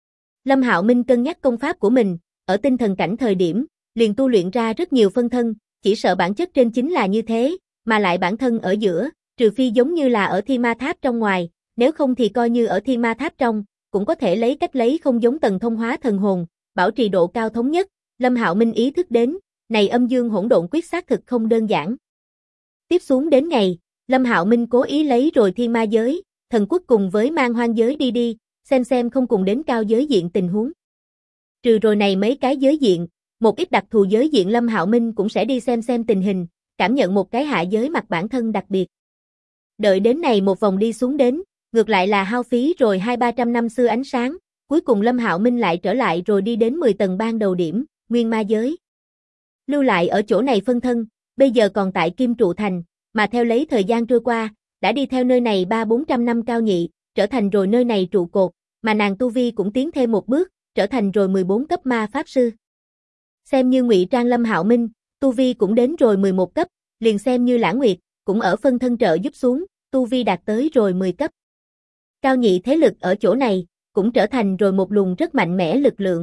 Lâm Hạo Minh cân nhắc công pháp của mình, ở tinh thần cảnh thời điểm, liền tu luyện ra rất nhiều phân thân, chỉ sợ bản chất trên chính là như thế, mà lại bản thân ở giữa, trừ phi giống như là ở Thiên Ma Tháp trong ngoài, nếu không thì coi như ở Thiên Ma Tháp trong, cũng có thể lấy cách lấy không giống tầng thông hóa thần hồn, bảo trì độ cao thống nhất. Lâm Hạo Minh ý thức đến, này âm dương hỗn độn quyết xác thực không đơn giản. Tiếp xuống đến ngày, Lâm Hạo Minh cố ý lấy rồi Thiên Ma giới, Thần Quốc cùng với Man Hoang giới đi, xem không cùng đến cao giới diện tình huống. Trừ rồi này mấy cái giới diện, một ít đặc thù giới diện Lâm Hạo Minh cũng sẽ đi xem tình hình, cảm nhận một cái hạ giới mặt bản thân đặc biệt. Đợi đến này một vòng đi xuống đến, ngược lại là hao phí rồi 200-300 năm xưa ánh sáng, cuối cùng Lâm Hạo Minh lại trở lại rồi đi đến 10 tầng ban đầu điểm, Nguyên Ma giới. Lưu lại ở chỗ này phân thân, bây giờ còn tại Kim Trụ Thành, mà theo lấy thời gian trôi qua, đã đi theo nơi này 300-400 năm Cao Nhị, trở thành rồi nơi này trụ cột, mà nàng tu vi cũng tiến thêm một bước, trở thành rồi 14 cấp ma pháp sư. Xem như ngụy trang Lâm Hạo Minh, tu vi cũng đến rồi 11 cấp, liền xem như Lãng Nguyệt, cũng ở phân thân trợ giúp xuống, tu vi đạt tới rồi 10 cấp. Cao Nhị thế lực ở chỗ này, cũng trở thành rồi một luồng rất mạnh mẽ lực lượng.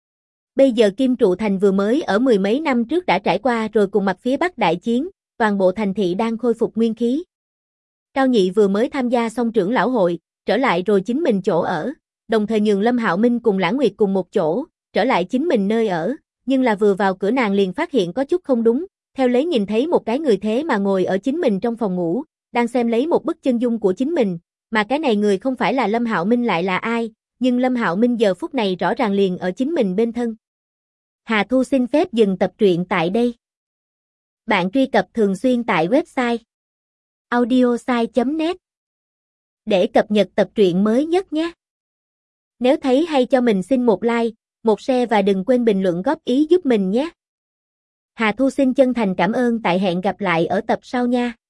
Bây giờ Kim Trụ Thành vừa mới ở mười mấy năm trước đã trải qua rồi cùng mặt phía Bắc đại chiến, toàn bộ thành thị đang khôi phục nguyên khí. Cao Nhị vừa mới tham gia xong trưởng lão hội, trở lại rồi chính mình chỗ ở, đồng thời nhường Lâm Hạo Minh cùng Lãng Nguyệt cùng một chỗ, trở lại chính mình nơi ở, nhưng là vừa vào cửa nàng liền phát hiện có chút không đúng, theo lấy nhìn thấy một cái người thế mà ngồi ở chính mình trong phòng ngủ, đang xem lấy một bức chân dung của chính mình, mà cái này người không phải là Lâm Hạo Minh lại là ai, nhưng Lâm Hạo Minh giờ phút này rõ ràng liền ở chính mình bên thân. Hà Thu xin phép dừng tập truyện tại đây. Bạn truy cập thường xuyên tại website audiosai.net để cập nhật tập truyện mới nhất nhé. Nếu thấy hay cho mình xin một like, một share và đừng quên bình luận góp ý giúp mình nhé. Hà Thu xin chân thành cảm ơn, tại hẹn gặp lại ở tập sau nha.